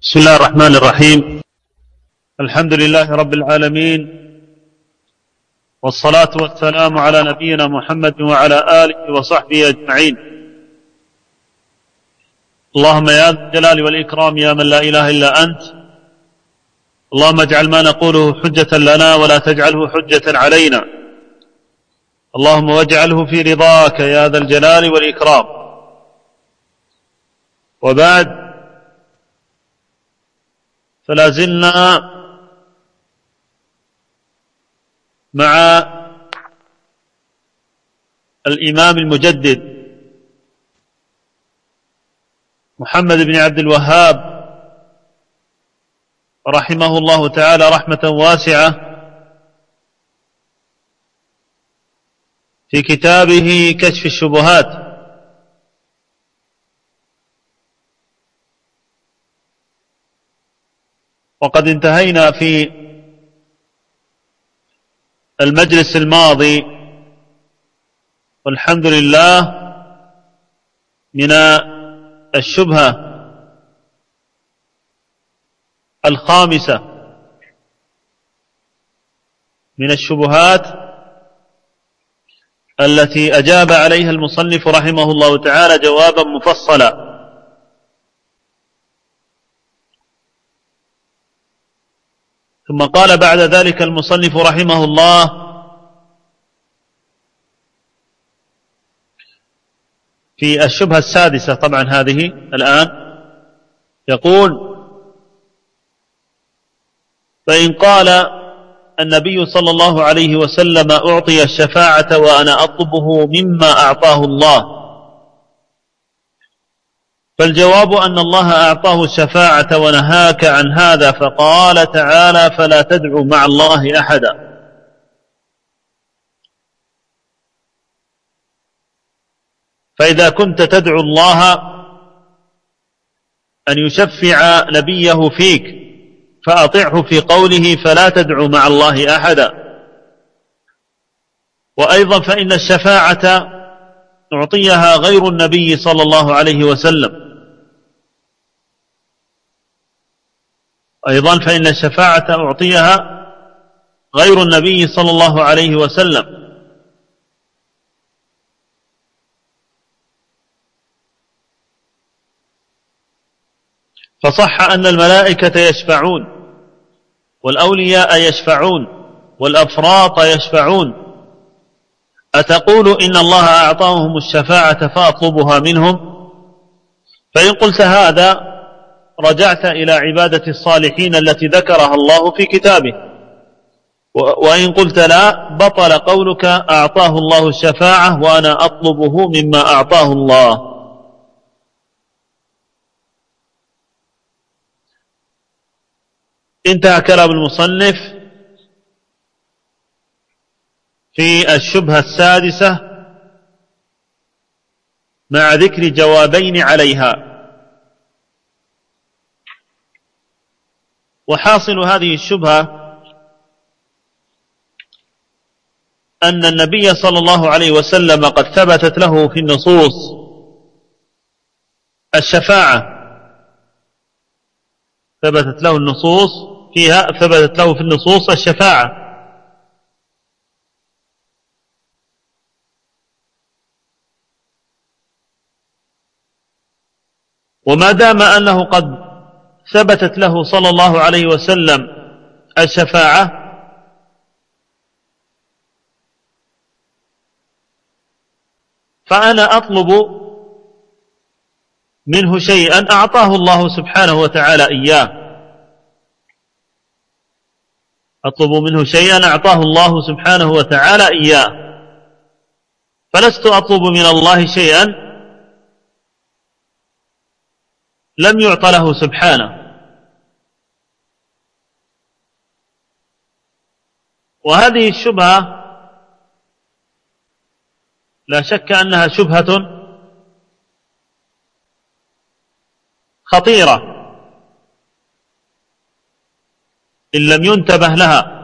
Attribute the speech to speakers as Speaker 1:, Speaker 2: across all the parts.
Speaker 1: بسم الله الرحمن الرحيم. الحمد لله رب العالمين، والصلاة والسلام على نبينا محمد وعلى آله وصحبه أجمعين. اللهم يا ذا الجلال والإكرام يا من لا إله إلا أنت، اللهم اجعل ما نقوله حجة لنا ولا تجعله حجة علينا، اللهم واجعله في رضاك يا ذا الجلال والإكرام. وبعد، فلا زلنا مع الإمام المجدد محمد بن عبد الوهاب رحمه الله تعالى رحمة واسعة في كتابه كشف الشبهات. وقد انتهينا في المجلس الماضي والحمد لله من الشبهة الخامسة من الشبهات التي أجاب عليها المصنف رحمه الله تعالى جوابا مفصلا. ثم قال بعد ذلك المصنف رحمه الله: في الشبهة السادسة، طبعا هذه الآن، يقول: فإن قال النبي صلى الله عليه وسلم أعطي الشفاعة وأنا أطلبه مما أعطاه الله، فالجواب أن الله أعطاه الشفاعة ونهاك عن هذا، فقال تعالى: فلا تدعوا مع الله أحدا. فإذا كنت تدعو الله أن يشفع نبيه فيك فأطعه في قوله فلا تدعوا مع الله أحدا. وأيضا فإن الشفاعة أعطيها غير النبي صلى الله عليه وسلم، أيضا فإن الشفاعة أعطيها غير النبي صلى الله عليه وسلم. فصح أن الملائكة يشفعون، والأولياء يشفعون، والأفراط يشفعون. أتقول إن الله أعطاهم الشفاعة فأطلبها منهم؟ فإن قلت هذا رجعت إلى عبادة الصالحين التي ذكرها الله في كتابه، وإن قلت لا بطل قولك أعطاه الله الشفاعة وأنا أطلبه مما أعطاه الله. انتهى كلام المصنف في الشبهة السادسة مع ذكر جوابين عليها. وحاصل هذه الشبهة أن النبي صلى الله عليه وسلم قد ثبتت له في النصوص الشفاعة، ثبتت له النصوص فيها، ثبتت له في النصوص الشفاعة. وما دام أنه قد ثبتت له صلى الله عليه وسلم الشفاعة، فأنا أطلب منه شيئا أعطاه الله سبحانه وتعالى إياه، أطلب منه شيئا أعطاه الله سبحانه وتعالى إياه، فلست أطلب من الله شيئا لم يعط له سبحانه. وهذه الشبهة لا شك أنها شبهة خطيرة إن لم ينتبه لها.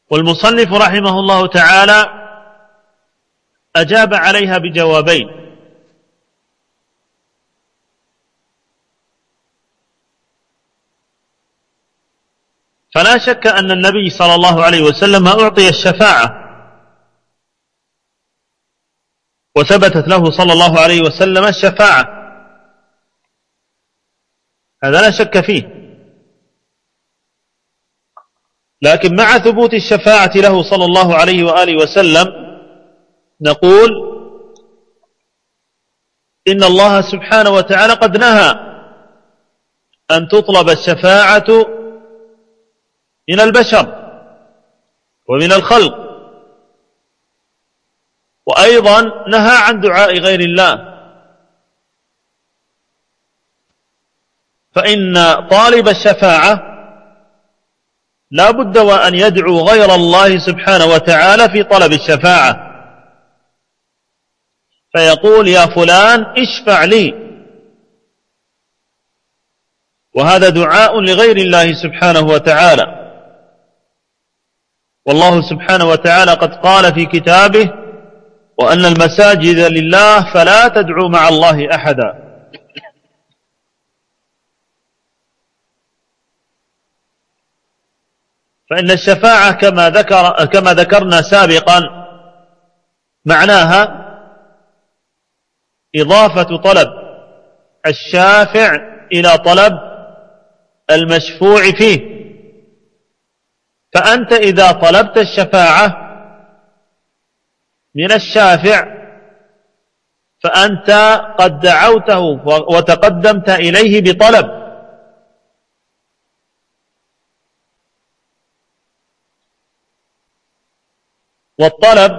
Speaker 1: والمصنف رحمه الله تعالى أجاب عليها بجوابين. فلا شك أن النبي صلى الله عليه وسلم أعطي الشفاعة، وثبتت له صلى الله عليه وسلم الشفاعة، هذا لا شك فيه. لكن مع ثبوت الشفاعة له صلى الله عليه وآله وسلم نقول إن الله سبحانه وتعالى قد نهى أن تطلب الشفاعة من البشر ومن الخلق، وأيضا نهى عن دعاء غير الله. فإن طالب الشفاعة لا بد وأن يدعو غير الله سبحانه وتعالى في طلب الشفاعة، فيقول يا فلان اشفع لي، وهذا دعاء لغير الله سبحانه وتعالى. والله سبحانه وتعالى قد قال في كتابه وأن المساجد لله فلا تدعوا مع الله أحدا. فإن الشفاعة كما ذكرنا سابقا معناها إضافة طلب الشافع إلى طلب المشفوع فيه. فأنت إذا طلبت الشفاعة من الشافع فأنت قد دعوته وتقدمت إليه بطلب. والطلب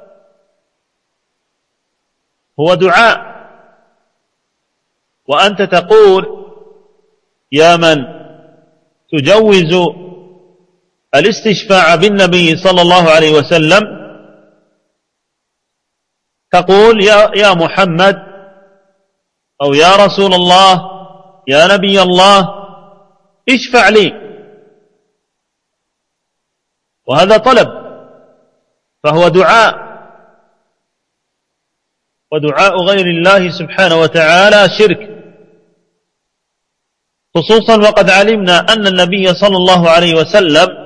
Speaker 1: هو دعاء، وأنت تقول يا من تجوز الاستشفاع بالنبي صلى الله عليه وسلم، تقول يا محمد أو يا رسول الله يا نبي الله اشفع لي، وهذا طلب، فهو دعاء، ودعاء غير الله سبحانه وتعالى شرك، خصوصا وقد علمنا أن النبي صلى الله عليه وسلم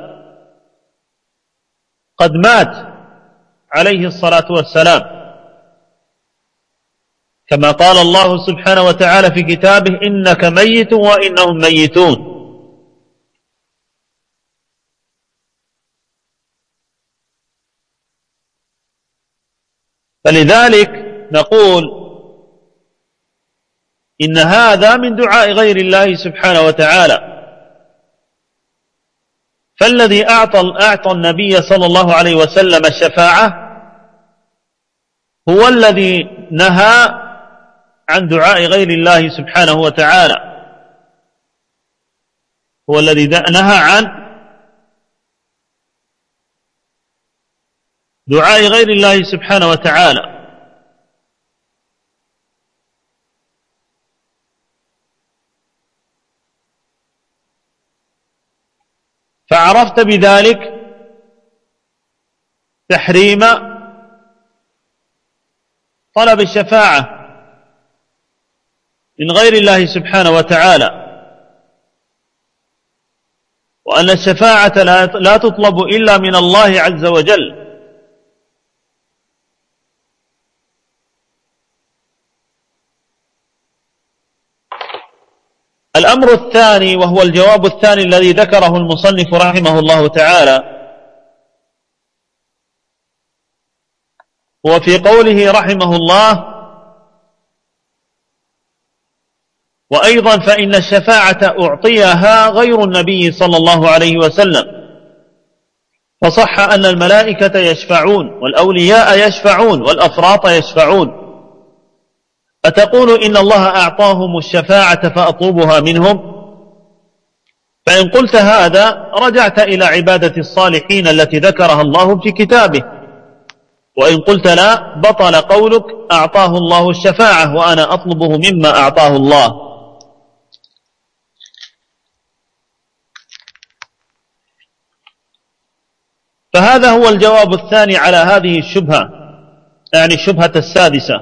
Speaker 1: قد مات عليه الصلاة والسلام، كما قال الله سبحانه وتعالى في كتابه إنك ميت وإنهم ميتون. فلذلك نقول إن هذا من دعاء غير الله سبحانه وتعالى. فالذي أعطى النبي صلى الله عليه وسلم الشفاعة هو الذي نهى عن دعاء غير الله سبحانه وتعالى، هو الذي نهى عن دعاء غير الله سبحانه وتعالى. فعرفت بذلك تحريم طلب الشفاعة من غير الله سبحانه وتعالى، وأن الشفاعة لا تطلب إلا من الله عز وجل. الأمر الثاني وهو الجواب الثاني الذي ذكره المصنف رحمه الله تعالى هو في قوله رحمه الله وأيضا فإن الشفاعة أعطيها غير النبي صلى الله عليه وسلم، فصح أن الملائكة يشفعون والأولياء يشفعون والأفراط يشفعون. أتقول إن الله أعطاهم الشفاعة فأطلبها منهم؟ فإن قلت هذا رجعت إلى عبادة الصالحين التي ذكرها الله في كتابه، وإن قلت لا بطل قولك أعطاه الله الشفاعة وأنا أطلبه مما أعطاه الله. فهذا هو الجواب الثاني على هذه الشبهة، يعني الشبهة السادسة.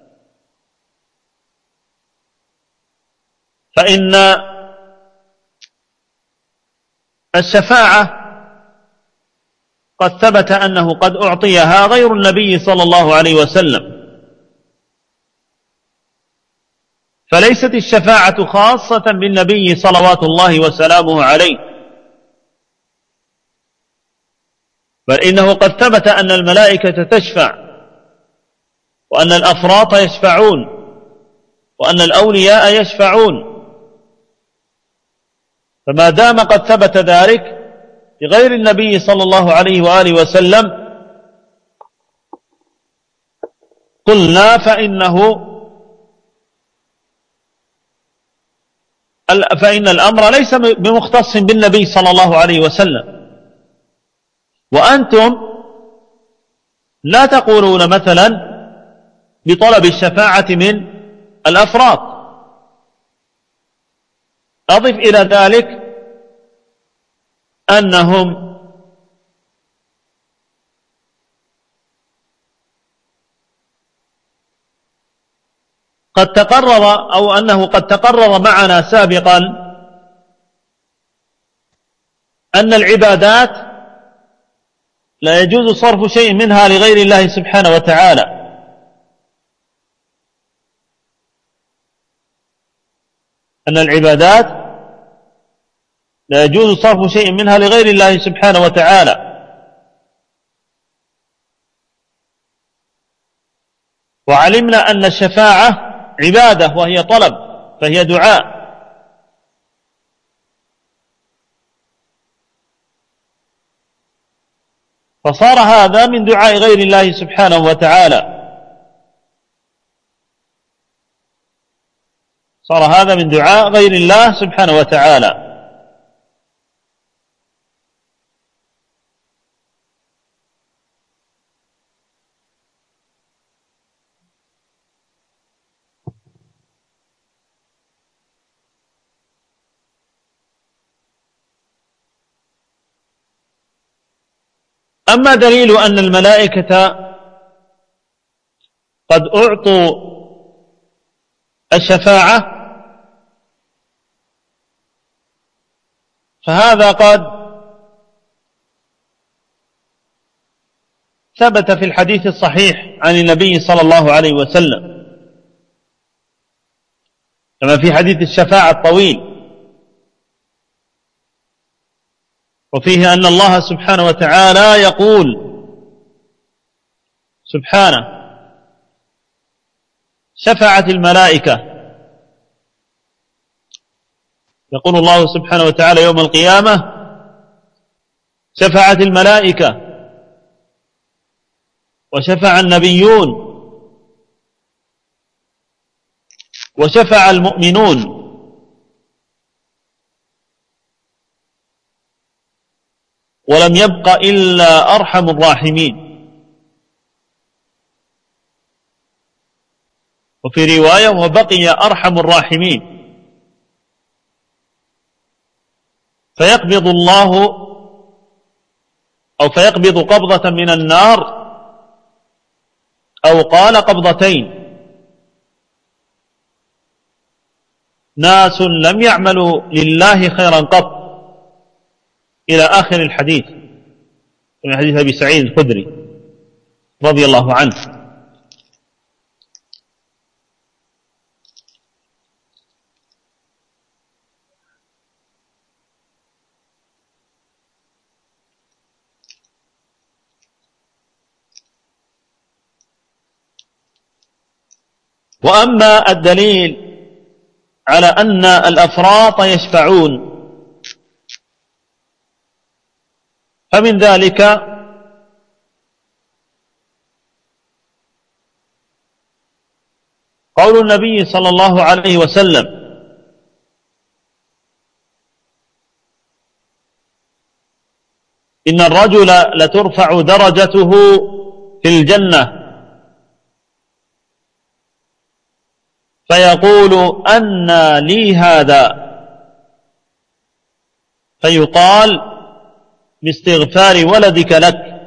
Speaker 1: فإن الشفاعة قد ثبت أنه قد أعطيها غير النبي صلى الله عليه وسلم، فليست الشفاعة خاصة بالنبي صلوات الله وسلامه عليه، بل إنه قد ثبت أن الملائكة تشفع، وأن الأفراط يشفعون، وأن الأولياء يشفعون. فما دام قد ثبت ذلك لغير النبي صلى الله عليه وآله وسلم قلنا فإن الأمر ليس بمختص بالنبي صلى الله عليه وسلم. وأنتم لا تقولون مثلا بطلب الشفاعة من الأفراد. أضف إلى ذلك أنهم قد تقرر، أو أنه قد تقرر معنا سابقا أن العبادات لا يجوز صرف شيء منها لغير الله سبحانه وتعالى، أن العبادات لا يجوز صرف شيء منها لغير الله سبحانه وتعالى. وعلمنا أن الشفاعة عبادة وهي طلب، فهي دعاء. فصار هذا من دعاء غير الله سبحانه وتعالى، صار هذا من دعاء غير الله سبحانه وتعالى. أما دليل أن الملائكة قد أعطوا الشفاعة فهذا قد ثبت في الحديث الصحيح عن النبي صلى الله عليه وسلم، كما في حديث الشفاعة الطويل، وفيه أن الله سبحانه وتعالى يقول سبحانه: شفعت الملائكة. يقول الله سبحانه وتعالى يوم القيامة: شفعت الملائكة وشفع النبيون وشفع المؤمنون ولم يبق إلا أرحم الراحمين. وفي رواية: وبقي أرحم الراحمين. فيقبض الله أو فيقبض قبضة من النار، أو قال قبضتين، ناس لم يعملوا لله خيرا قط، إلى آخر الحديث، من حديث أبي سعيد الخدري رضي الله عنه. وأما الدليل على أن الأفراط يشفعون فمن ذلك قول النبي صلى الله عليه وسلم: إن الرجل لترفع درجته في الجنة فيقول: أنى لي هذا؟ فيقال: باستغفار ولدك لك.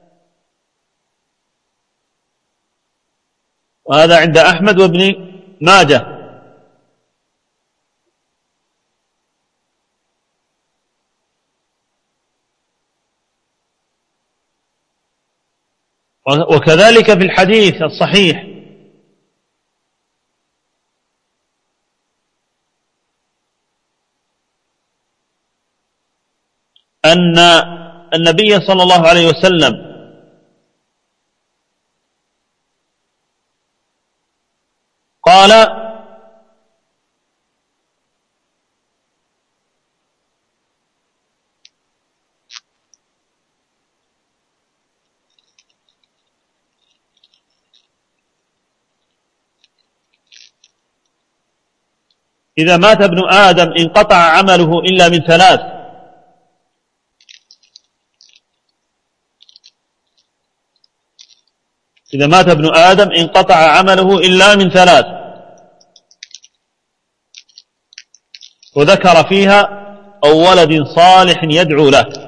Speaker 1: وهذا عند أحمد وابن ماجه. وكذلك في الحديث الصحيح أن النبي صلى الله عليه وسلم قال: إذا مات ابن آدم انقطع عمله إلا من ثلاث. إذا مات ابن آدم انقطع عمله إلا من ثلاث. وذكر فيها: أو ولد صالح يدعو له.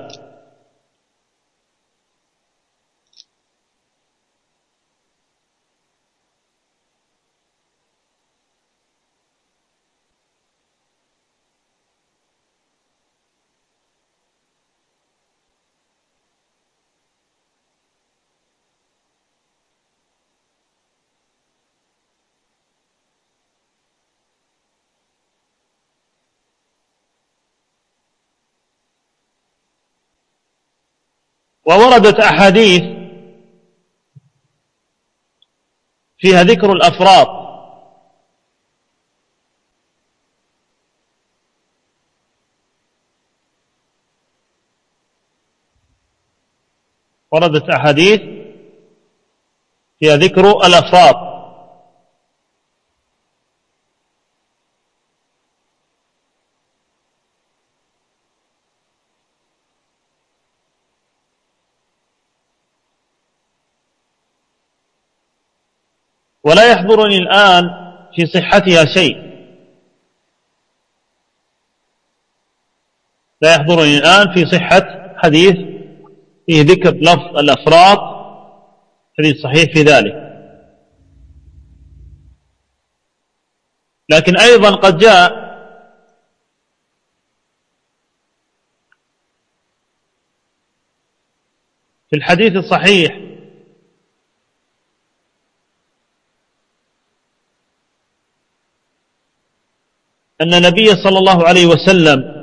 Speaker 1: ووردت أحاديث فيها ذكر الأفراط، وردت أحاديث فيها ذكر الأفراط. ولا يحضرني الآن في صحتها شيء، لا يحضرني الآن في صحة حديث فيه ذكر لفظ الأفراط، حديث صحيح في ذلك. لكن أيضا قد جاء في الحديث الصحيح أن النبي صلى الله عليه وسلم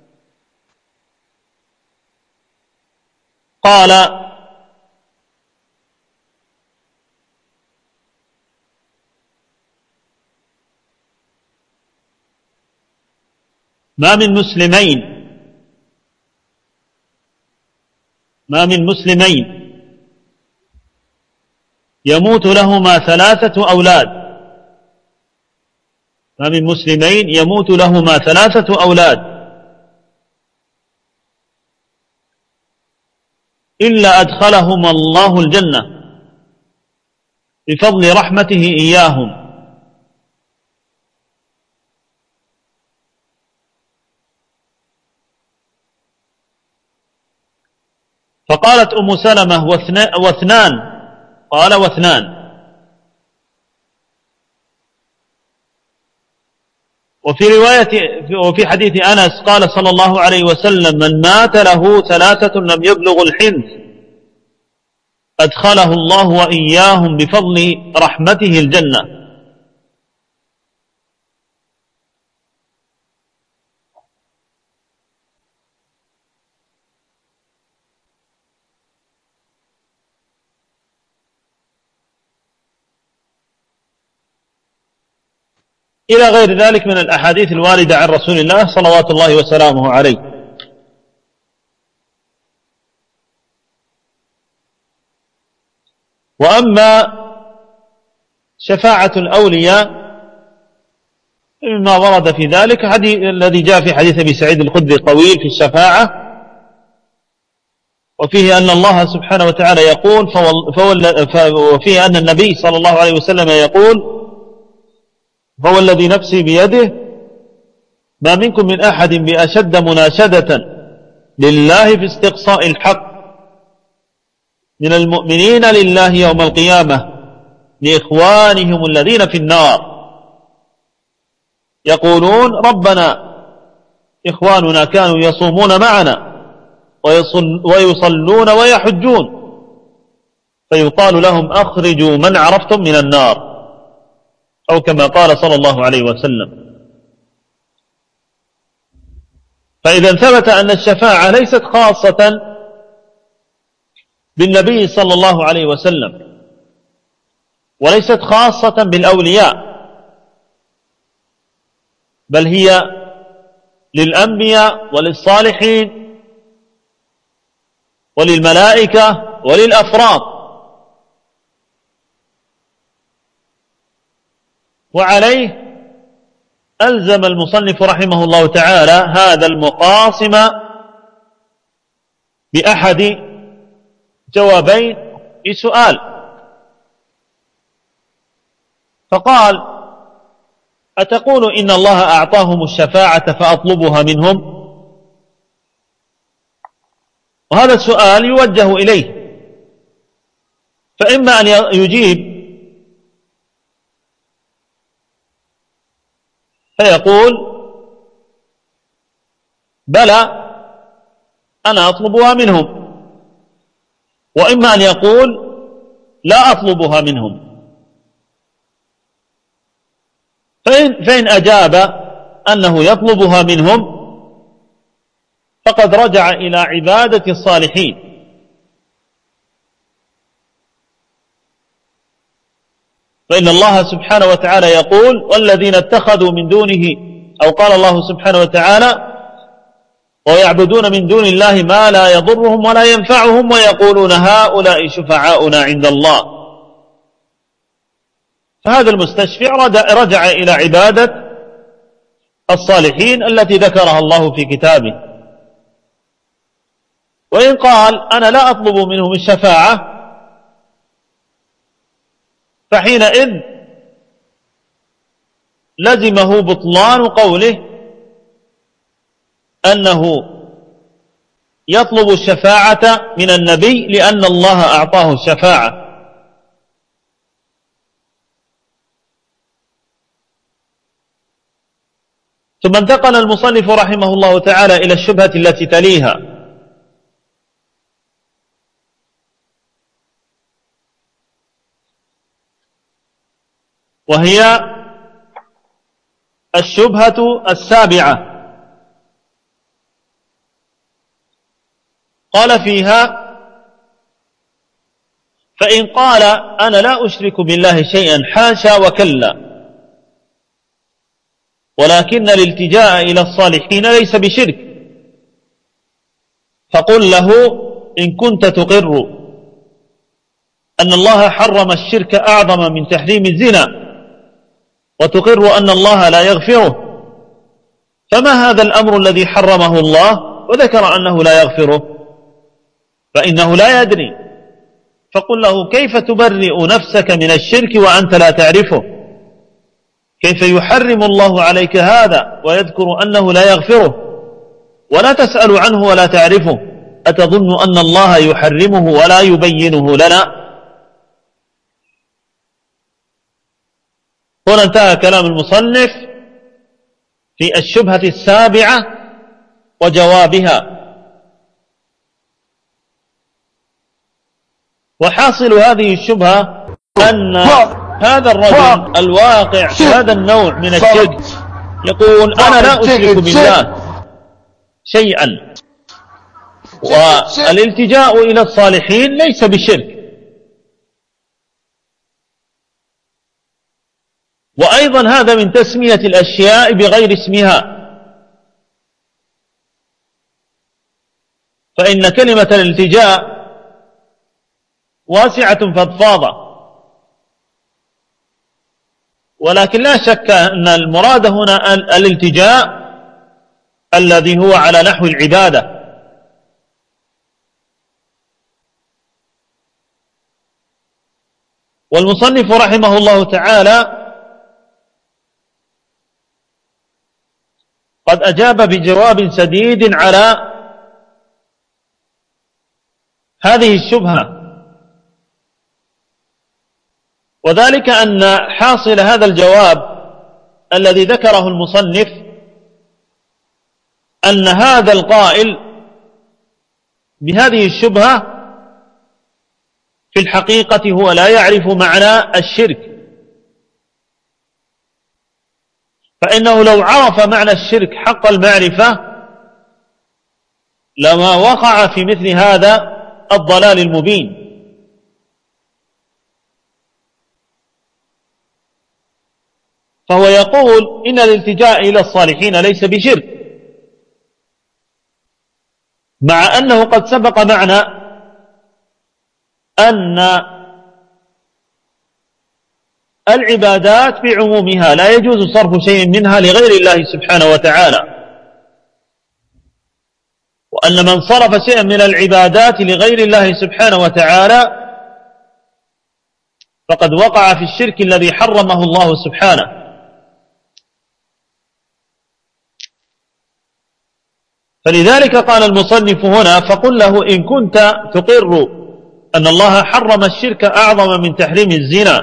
Speaker 1: قال: ما من مسلمين يموت لهما ثلاثة أولاد، ما من مسلمين يموت لهما ثلاثة أولاد إلا أدخلهما الله الجنة بفضل رحمته إياهم. فقالت أم سلمة: واثنان؟ قال: واثنان. وفي حديث أنس قال صلى الله عليه وسلم: من مات له ثلاثة لم يبلغ الحنث أدخله الله وإياهم بفضل رحمته الجنة. إلى غير ذلك من الأحاديث الواردة عن رسول الله صلوات الله وسلامه عليه. وأما شفاعة الأولياء مما ورد في ذلك الذي جاء في حديث أبي سعيد الخدري طويل في الشفاعة، وفيه أن الله سبحانه وتعالى يقول وفيه أن النبي صلى الله عليه وسلم يقول: فهو الذي نفسي بيده ما منكم من أحد بأشد مناشدة لله في استقصاء الحق من المؤمنين لله يوم القيامة لإخوانهم الذين في النار، يقولون ربنا إخواننا كانوا يصومون معنا ويصلون ويحجون، فيقال لهم أخرجوا من عرفتم من النار، أو كما قال صلى الله عليه وسلم. فإذا ثبت أن الشفاعة ليست خاصة بالنبي صلى الله عليه وسلم وليست خاصة بالأولياء، بل هي للأنبياء وللصالحين وللملائكة وللأفراد. وعليه ألزم المصنف رحمه الله تعالى هذا المقاصم بأحد جوابين في سؤال، فقال: أتقول إن الله أعطاهم الشفاعة فأطلبها منهم؟ وهذا السؤال يوجه إليه، فإما أن يجيب فيقول: بلى أنا أطلبها منهم، وإما أن يقول: لا أطلبها منهم. فإن أجاب أنه يطلبها منهم فقد رجع إلى عبادة الصالحين، فإن الله سبحانه وتعالى يقول: والذين اتخذوا من دونه، أو قال الله سبحانه وتعالى: ويعبدون من دون الله ما لا يضرهم ولا ينفعهم ويقولون هؤلاء شفعاؤنا عند الله. فهذا المستشفع رجع إلى عبادة الصالحين التي ذكرها الله في كتابه. وإن قال: أنا لا أطلب منهم الشفاعة، فحينئذ لزمه بطلان قوله أنه يطلب الشفاعة من النبي لأن الله أعطاه الشفاعة. ثم انتقل المصنف رحمه الله تعالى إلى الشبهة التي تليها، وهي الشبهة السابعة. قال فيها: فإن قال أنا لا أشرك بالله شيئا حاشا وكلا، ولكن الالتجاء إلى الصالحين ليس بشرك، فقل له: إن كنت تقر أن الله حرم الشرك أعظم من تحريم الزنا، وتقر أن الله لا يغفره، فما هذا الأمر الذي حرمه الله وذكر أنه لا يغفره؟ فإنه لا يدري. فقل له: كيف تبرئ نفسك من الشرك وأنت لا تعرفه؟ كيف يحرم الله عليك هذا ويذكر أنه لا يغفره ولا تسأل عنه ولا تعرفه؟ أتظن أن الله يحرمه ولا يبينه لنا؟ هنا انتهى كلام المصنف في الشبهة السابعة وجوابها. وحاصل هذه الشبهة أن هذا الرجل الواقع في هذا النوع من الشرك يقول: أنا لا أشرك بالله شيئا، والالتجاء إلى الصالحين ليس بشرك. وأيضا هذا من تسمية الأشياء بغير اسمها، فإن كلمة الالتجاء واسعة فضفاضة، ولكن لا شك أن المراد هنا الالتجاء الذي هو على نحو العبادة. والمصنف رحمه الله تعالى قد أجاب بجواب سديد على هذه الشبهة، وذلك أن حاصل هذا الجواب الذي ذكره المصنف أن هذا القائل بهذه الشبهة في الحقيقة هو لا يعرف معنى الشرك، فإنه لو عرف معنى الشرك حق المعرفة لما وقع في مثل هذا الضلال المبين. فهو يقول إن الالتجاء إلى الصالحين ليس بشرك، مع أنه قد سبق معنا أن العبادات بعمومها لا يجوز صرف شيء منها لغير الله سبحانه وتعالى، وأن من صرف شيئا من العبادات لغير الله سبحانه وتعالى فقد وقع في الشرك الذي حرمه الله سبحانه. فلذلك قال المصنف هنا: فقل له إن كنت تقر أن الله حرم الشرك أعظم من تحريم الزنا،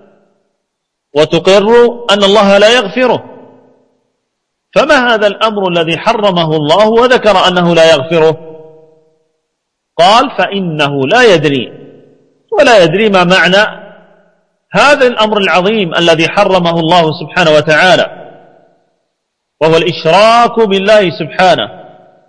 Speaker 1: وتقر أن الله لا يغفره، فما هذا الأمر الذي حرمه الله وذكر أنه لا يغفره؟ قال: فإنه لا يدري ولا يدري ما معنى هذا الأمر العظيم الذي حرمه الله سبحانه وتعالى، وهو الإشراك بالله سبحانه.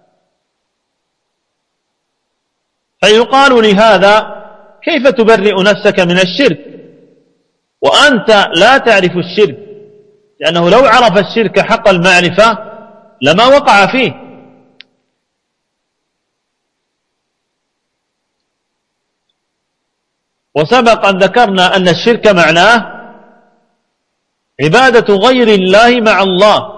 Speaker 1: فيقال لهذا: كيف تبرئ نفسك من الشرك وأنت لا تعرف الشرك؟ لأنه لو عرف الشرك حق المعرفة لما وقع فيه. وسبق أن ذكرنا أن الشرك معناه عبادة غير الله مع الله،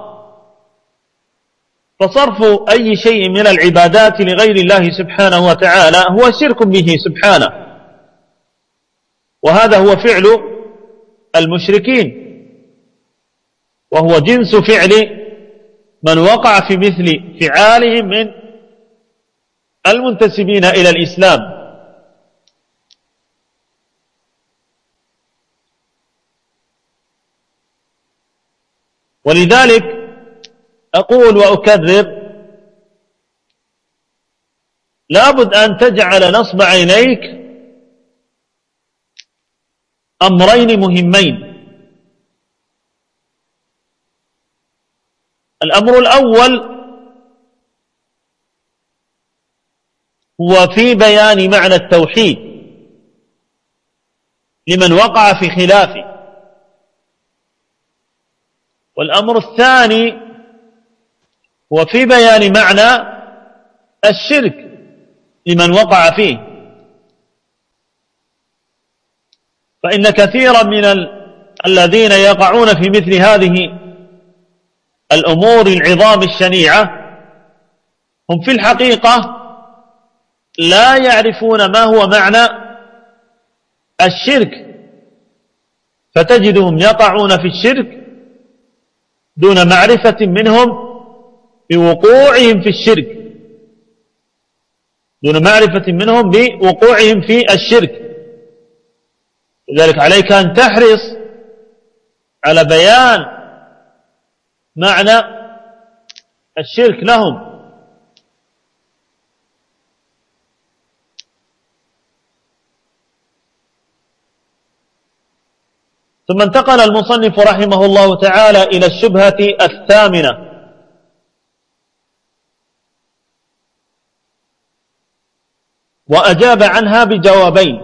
Speaker 1: فصرف أي شيء من العبادات لغير الله سبحانه وتعالى هو شرك به سبحانه، وهذا هو فعل المشركين، وهو جنس فعل من وقع في مثل فعالهم من المنتسبين إلى الإسلام. ولذلك أقول وأكرر: لابد أن تجعل نصب عينيك أمرين مهمين. الأمر الأول هو في بيان معنى التوحيد لمن وقع في خلافه، والأمر الثاني هو في بيان معنى الشرك لمن وقع فيه. فإن كثيرا من الذين يقعون في مثل هذه الأمور العظام الشنيعة هم في الحقيقة لا يعرفون ما هو معنى الشرك، فتجدهم يقعون في الشرك دون معرفة منهم بوقوعهم في الشرك، دون معرفة منهم بوقوعهم في الشرك. لذلك عليك أن تحرص على بيان معنى الشرك لهم. ثم انتقل المصنف رحمه الله تعالى إلى الشبهة الثامنة، وأجاب عنها بجوابين.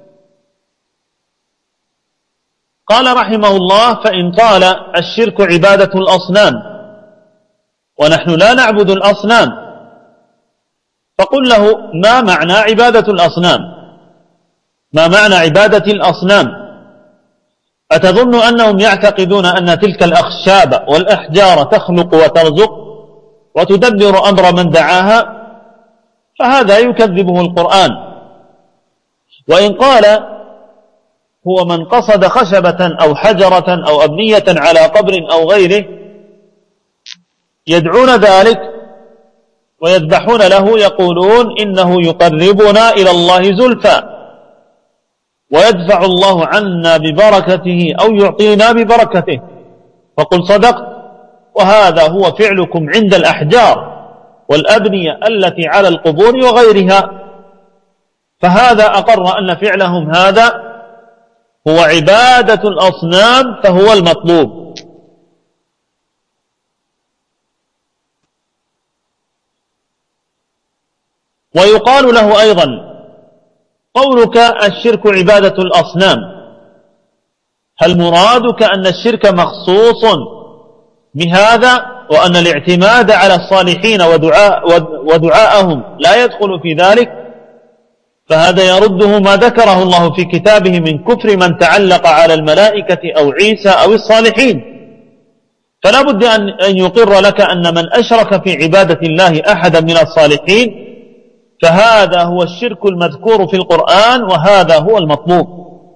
Speaker 1: قال رحمه الله: فإن قال الشرك عبادة الأصنام ونحن لا نعبد الأصنام، فقل له: ما معنى عبادة الأصنام؟ ما معنى عبادة الأصنام؟ أتظن أنهم يعتقدون أن تلك الأخشاب والأحجار تخلق وترزق وتدبر أمر من دعاها؟ فهذا يكذبه القرآن. وإن قال هو من قصد خشبة أو حجرة أو أبنية على قبر أو غيره يدعون ذلك، ويذبحون له يقولون إنه يقربنا إلى الله زلفى ويدفع الله عنا ببركته أو يعطينا ببركته، فقل صدقت، وهذا هو فعلكم عند الأحجار والأبنية التي على القبور وغيرها. فهذا أقر أن فعلهم هذا هو عبادة الأصنام، فهو المطلوب. ويقال له أيضا قولك الشرك عبادة الأصنام، هل مرادك أن الشرك مخصوص بهذا وأن الاعتماد على الصالحين ودعاءهم لا يدخل في ذلك؟ فهذا يرده ما ذكره الله في كتابه من كفر من تعلق على الملائكة أو عيسى أو الصالحين. فلا بد أن يقر لك أن من أشرك في عبادة الله أحدا من الصالحين فهذا هو الشرك المذكور في القرآن، وهذا هو المطلوب.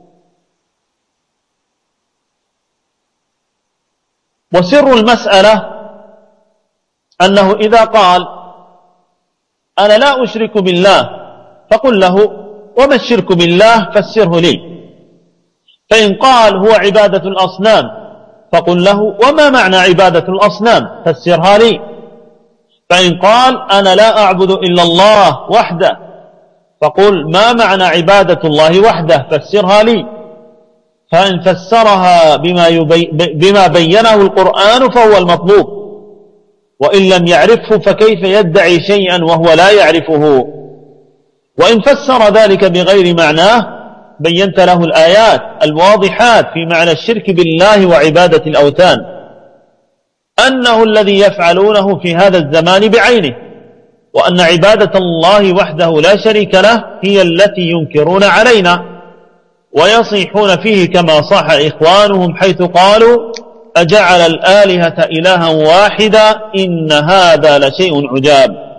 Speaker 1: وسر المسألة أنه إذا قال أنا لا أشرك بالله فقل له وما الشرك بالله فسره لي. فإن قال هو عبادة الأصنام فقل له وما معنى عبادة الأصنام فسرها لي. فإن قال أنا لا أعبد إلا الله وحده فقل ما معنى عبادة الله وحده فسرها لي. فإن فسرها بما بينه القرآن فهو المطلوب، وإن لم يعرفه فكيف يدعي شيئا وهو لا يعرفه؟ وإن فسر ذلك بغير معناه بينت له الآيات الواضحات في معنى الشرك بالله وعبادة الأوثان، أنه الذي يفعلونه في هذا الزمان بعينه، وأن عبادة الله وحده لا شريك له هي التي ينكرون علينا ويصيحون فيه كما صاح إخوانهم حيث قالوا أجعل الآلهة إلها واحدا إن هذا لشيء عجاب.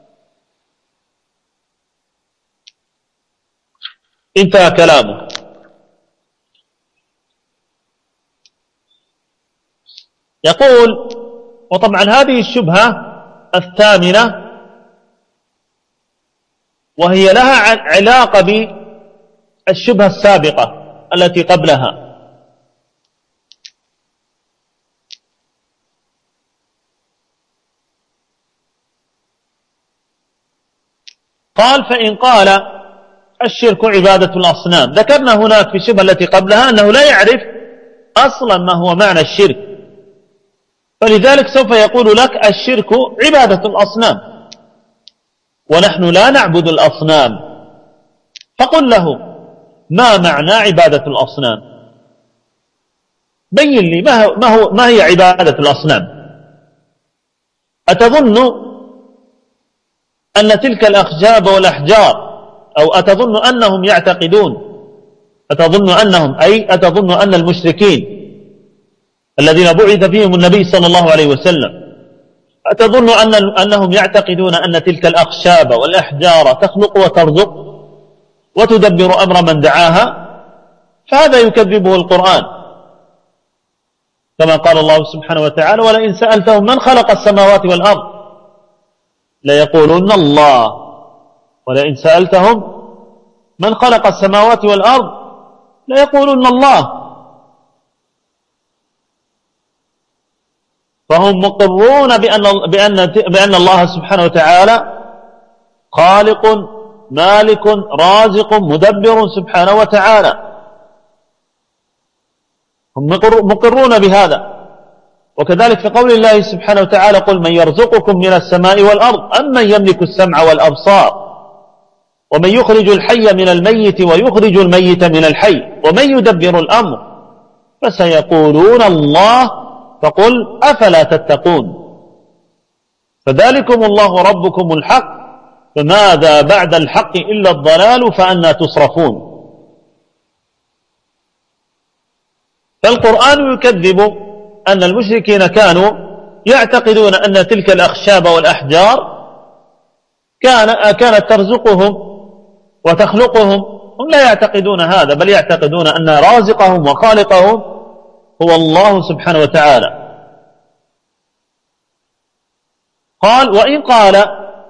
Speaker 1: انتهى كلامه. يقول وطبعا هذه الشبهة الثامنة وهي لها علاقة بالشبهة السابقة التي قبلها. قال فإن قال الشرك عبادة الأصنام، ذكرنا هناك في الشبهة التي قبلها أنه لا يعرف أصلا ما هو معنى الشرك، فلذلك سوف يقول لك الشرك عبادة الأصنام ونحن لا نعبد الأصنام. فقل له ما معنى عبادة الأصنام؟ بين لي ما هي عبادة الأصنام؟ أتظن أن تلك الأخشاب والأحجار أو أتظن أنهم يعتقدون، أتظن أن المشركين الذين بعث فيهم النبي صلى الله عليه وسلم أتظن أنهم يعتقدون أن تلك الأخشاب والأحجار تخلق وترزق وتدبر أمر من دعاها؟ فهذا يكذبه القرآن، كما قال الله سبحانه وتعالى ولئن سألتهم من خلق السماوات والأرض ليقولون الله، ولئن سألتهم من خلق السماوات والأرض ليقولون الله. فهم مقرون بأن الله سبحانه وتعالى خالق مالك رازق مدبر سبحانه وتعالى، هم مقرون بهذا. وكذلك في قول الله سبحانه وتعالى قل من يرزقكم من السماء والأرض أمن يملك السمع والأبصار ومن يخرج الحي من الميت ويخرج الميت من الحي ومن يدبر الأمر فسيقولون الله فقل أفلا تتقون. فذلكم الله ربكم الحق فماذا بعد الحق إلا الضلال فأنى تصرفون. فالقرآن يكذب أن المشركين كانوا يعتقدون أن تلك الأخشاب والأحجار كانت ترزقهم وتخلقهم. هم لا يعتقدون هذا، بل يعتقدون أن رازقهم وخالقهم هو الله سبحانه وتعالى. قال وإن قال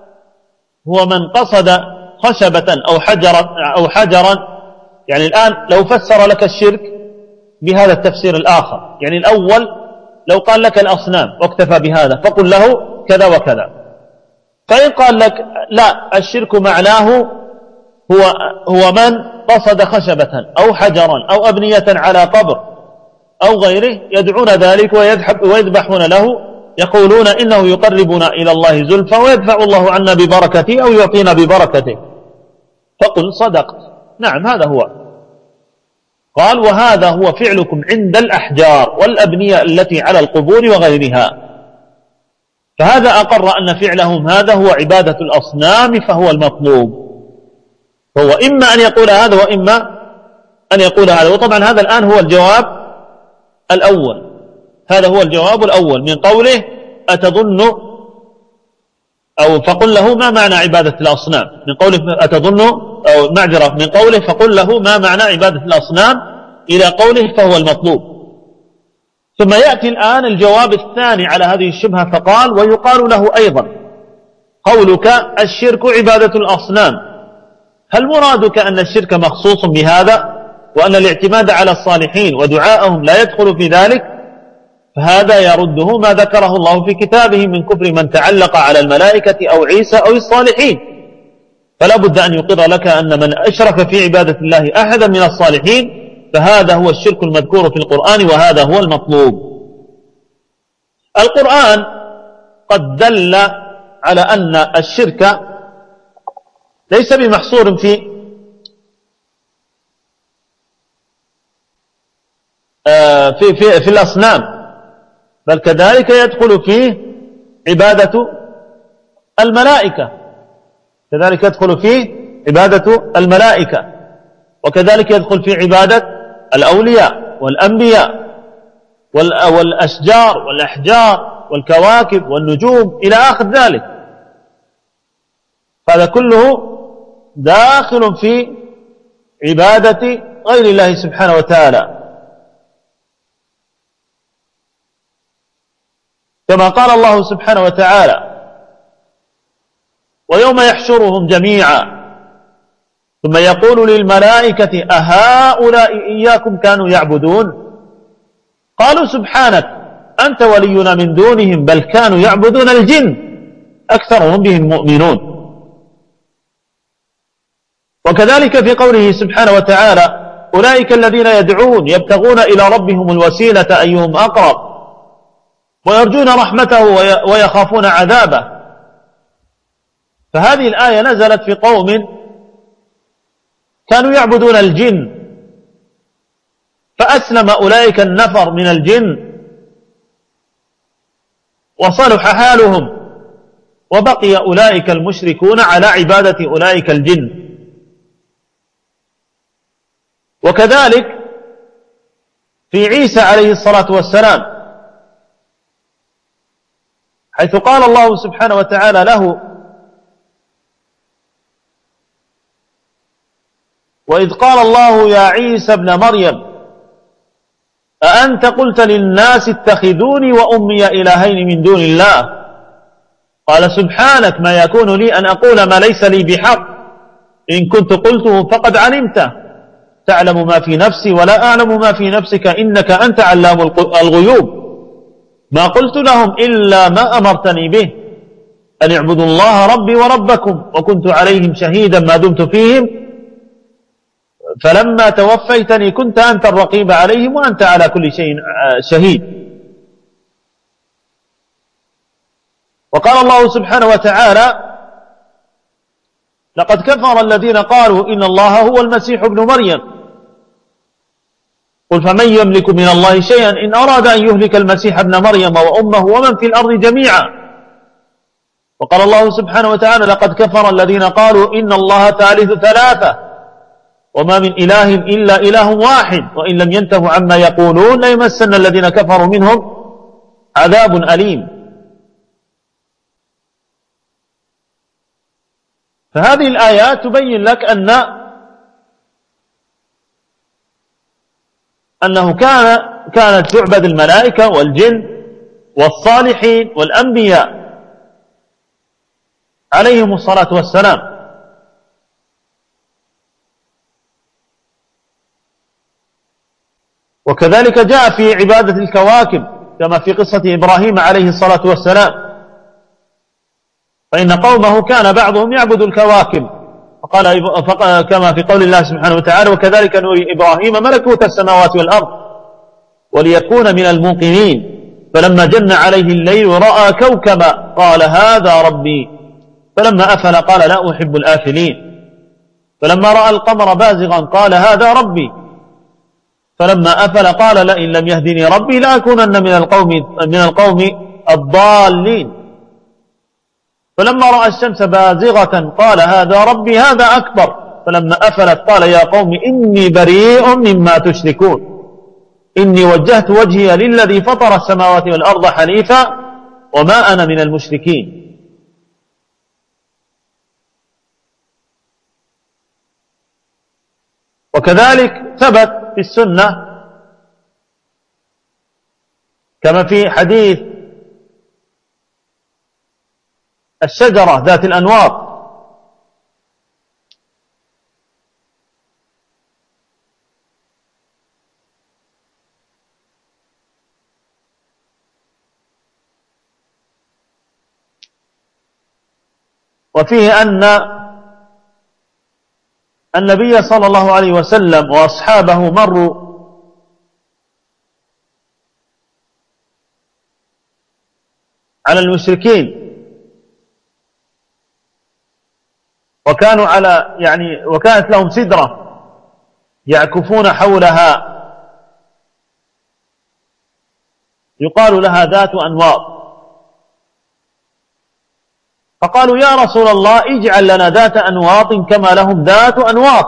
Speaker 1: هو من قصد خشبة أو حجرا. يعني الآن لو فسر لك الشرك بهذا التفسير الآخر، يعني الأول لو قال لك الأصنام واكتفى بهذا فقل له كذا وكذا. فإن قال لك لا، الشرك معناه هو من قصد خشبة أو حجرا أو أبنية على قبر أو غيره يدعون ذلك ويذبحون له، يقولون إنه يقربنا إلى الله زلفى ويدفع الله عنا ببركته أو يعطينا ببركته، فقل صدقت، نعم هذا هو. قال وهذا هو فعلكم عند الأحجار والأبنية التي على القبور وغيرها. فهذا أقر أن فعلهم هذا هو عبادة الأصنام فهو المطلوب، فهو إما أن يقول هذا وإما أن يقول هذا. وطبعا هذا الآن هو الجواب الأول، هذا هو الجواب الأول من قوله أتظن، أو فقل له ما معنى عبادة الأصنام، من قوله أتظن، أو معذرة من قوله فقل له ما معنى عبادة الأصنام إلى قوله فهو المطلوب. ثم يأتي الآن الجواب الثاني على هذه الشبهة، فقال ويقال له أيضا قولك الشرك عبادة الأصنام، هل مرادك أن الشرك مخصوص بهذا وأن الاعتماد على الصالحين ودعاءهم لا يدخل في ذلك؟ فهذا يرده ما ذكره الله في كتابه من كفر من تعلق على الملائكة أو عيسى أو الصالحين. فلا بد أن يقر لك أن من أشرك في عبادة الله أحدا من الصالحين فهذا هو الشرك المذكور في القرآن وهذا هو المطلوب. القرآن قد دل على أن الشرك ليس بمحصور في الأصنام، بل كذلك يدخل فيه عبادة الملائكة، كذلك يدخل فيه عبادة الملائكة، وكذلك يدخل في عبادة الأولياء والأنبياء والأشجار والأحجار والكواكب والنجوم إلى آخر ذلك. هذا كله داخل في عبادة غير الله سبحانه وتعالى، كما قال الله سبحانه وتعالى ويوم يحشرهم جميعا ثم يقول للملائكة أهؤلاء إياكم كانوا يعبدون قالوا سبحانك أنت ولينا من دونهم بل كانوا يعبدون الجن أكثرهم بهم مؤمنون. وكذلك في قوله سبحانه وتعالى أولئك الذين يدعون يبتغون إلى ربهم الوسيلة أيهم أقرب ويرجون رحمته ويخافون عذابه. فهذه الآية نزلت في قوم كانوا يعبدون الجن فأسلم أولئك النفر من الجن وصلح حالهم، وبقي أولئك المشركون على عبادة أولئك الجن. وكذلك في عيسى عليه الصلاة والسلام حيث قال الله سبحانه وتعالى له وإذ قال الله يا عيسى ابن مريم أأنت قلت للناس اتخذوني وأمي إلهين من دون الله قال سبحانك ما يكون لي أن أقول ما ليس لي بحق إن كنت قلته فقد علمته تعلم ما في نفسي ولا أعلم ما في نفسك إنك أنت علام الغيوب ما قلت لهم إلا ما أمرتني به أن اعبدوا الله ربي وربكم وكنت عليهم شهيدا ما دمت فيهم فلما توفيتني كنت أنت الرقيب عليهم وأنت على كل شيء شهيد. وقال الله سبحانه وتعالى لقد كفر الذين قالوا إن الله هو المسيح ابن مريم قل فمن يملك من الله شيئا إن أراد أن يهلك المسيح ابن مريم وأمه ومن في الأرض جميعا. وقال الله سبحانه وتعالى لقد كفر الذين قالوا إن الله ثالث ثلاثة وما من إله إلا إله واحد وإن لم ينتهوا عما يقولون ليمسن الذين كفروا منهم عذاب أليم. فهذه الآيات تبين لك أنه كانت تعبد الملائكة والجن والصالحين والأنبياء عليهم الصلاة والسلام. وكذلك جاء في عبادة الكواكب كما في قصة إبراهيم عليه الصلاة والسلام، فإن قومه كان بعضهم يعبد الكواكب، كما في قول الله سبحانه وتعالى: وكذلك نري إبراهيم ملكوت السماوات والأرض وليكون من الموقنين فلما جن عليه الليل ورأى كوكبا قال هذا ربي فلما أفل قال لا أحب الآفلين فلما رأى القمر بازغا قال هذا ربي فلما أفل قال لئن لم يهدني ربي لأكونن من القوم الضالين فلما رأى الشمس بازغة قال هذا ربي هذا أكبر فلما أفلت قال يا قوم إني بريء مما تشركون إني وجهت وجهي للذي فطر السماوات والأرض حنيفا وما أنا من المشركين. وكذلك ثبت في السنة كما في حديث الشجرة ذات الأنواط وفيه أن النبي صلى الله عليه وسلم وأصحابه مروا على المشركين وكانوا وكانت لهم سدرة يعكفون حولها يقال لها ذات أنواط فقالوا يا رسول الله اجعل لنا ذات أنواط كما لهم ذات أنواط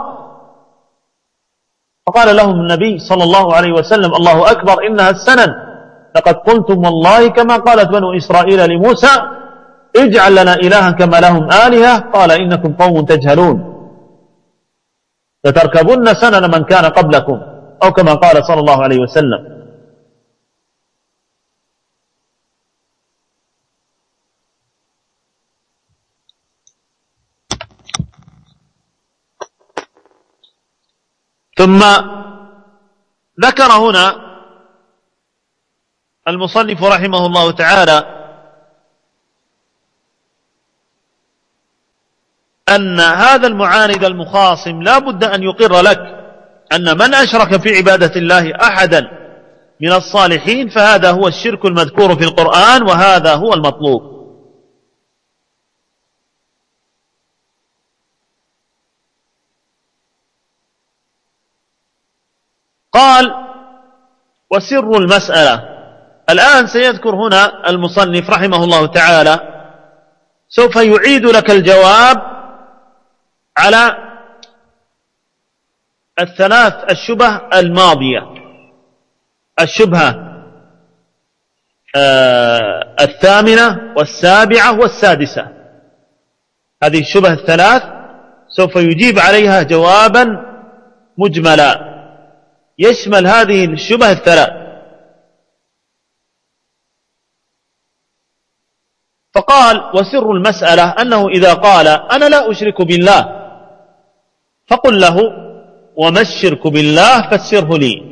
Speaker 1: فقال لهم النبي صلى الله عليه وسلم الله أكبر إنها السنن لقد قلتم والله كما قالت بنو إسرائيل لموسى اجعل لنا إلها كما لهم آلهة قال إنكم قوم تجهلون لتركبن سنن من كان قبلكم أو كما قال صلى الله عليه وسلم. ثم ذكر هنا المصنف رحمه الله تعالى أن هذا المعاند المخاصم لا بد أن يقر لك أن من أشرك في عبادة الله أحدا من الصالحين فهذا هو الشرك المذكور في القرآن وهذا هو المطلوب. قال وسر المسألة. الآن سيذكر هنا المصنف رحمه الله تعالى سوف يعيد لك الجواب على الثلاث الشبه الماضية الشبهة الثامنة والسابعة والسادسة هذه الشبه الثلاث سوف يجيب عليها جوابا مجملا يشمل هذه الشبه الثلاث. فقال وسر المسألة أنه إذا قال أنا لا أشرك بالله فقل له وما الشرك بالله فسره لي.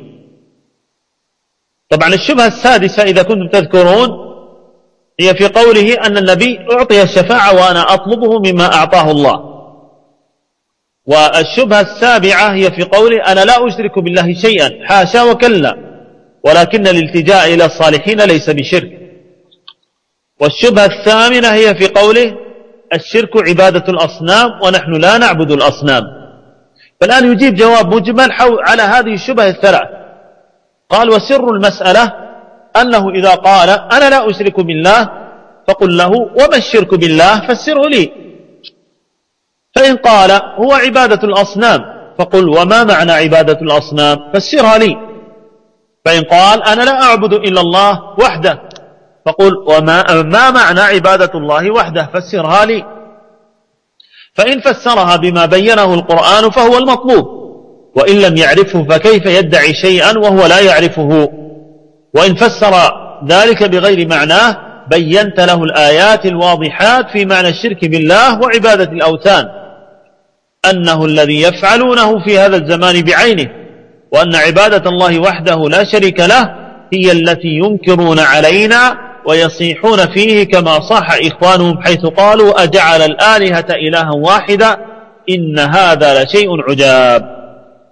Speaker 1: طبعا الشبهة السادسة إذا كنتم تذكرون هي في قوله أن النبي أعطي الشفاعة وأنا أطلبه مما أعطاه الله. والشبهة السابعة هي في قوله أنا لا أشرك بالله شيئا حاشا وكلا ولكن الالتجاء إلى الصالحين ليس بشرك. والشبهة الثامنة هي في قوله الشرك عبادة الأصنام ونحن لا نعبد الأصنام. فالآن يجيب جواب مجمل على هذه الشبهة الثلاث. قال وسر المسألة أنه إذا قال أنا لا أشرك بالله فقل له وما الشرك بالله فسره لي. فإن قال هو عبادة الأصنام فقل وما معنى عبادة الأصنام فسرها لي. فإن قال أنا لا أعبد إلا الله وحده فقل ما معنى عبادة الله وحده فسرها لي. فإن فسرها بما بينه القرآن فهو المطلوب وإن لم يعرفه فكيف يدعي شيئا وهو لا يعرفه. وإن فسر ذلك بغير معناه بينت له الآيات الواضحات في معنى الشرك بالله وعبادة الأوثان، أنه الذي يفعلونه في هذا الزمان بعينه، وأن عبادة الله وحده لا شريك له هي التي ينكرون علينا ويصيحون فيه، كما صاح إخوانهم حيث قالوا أجعل الآلهة إلها واحدا إن هذا لشيء عجاب.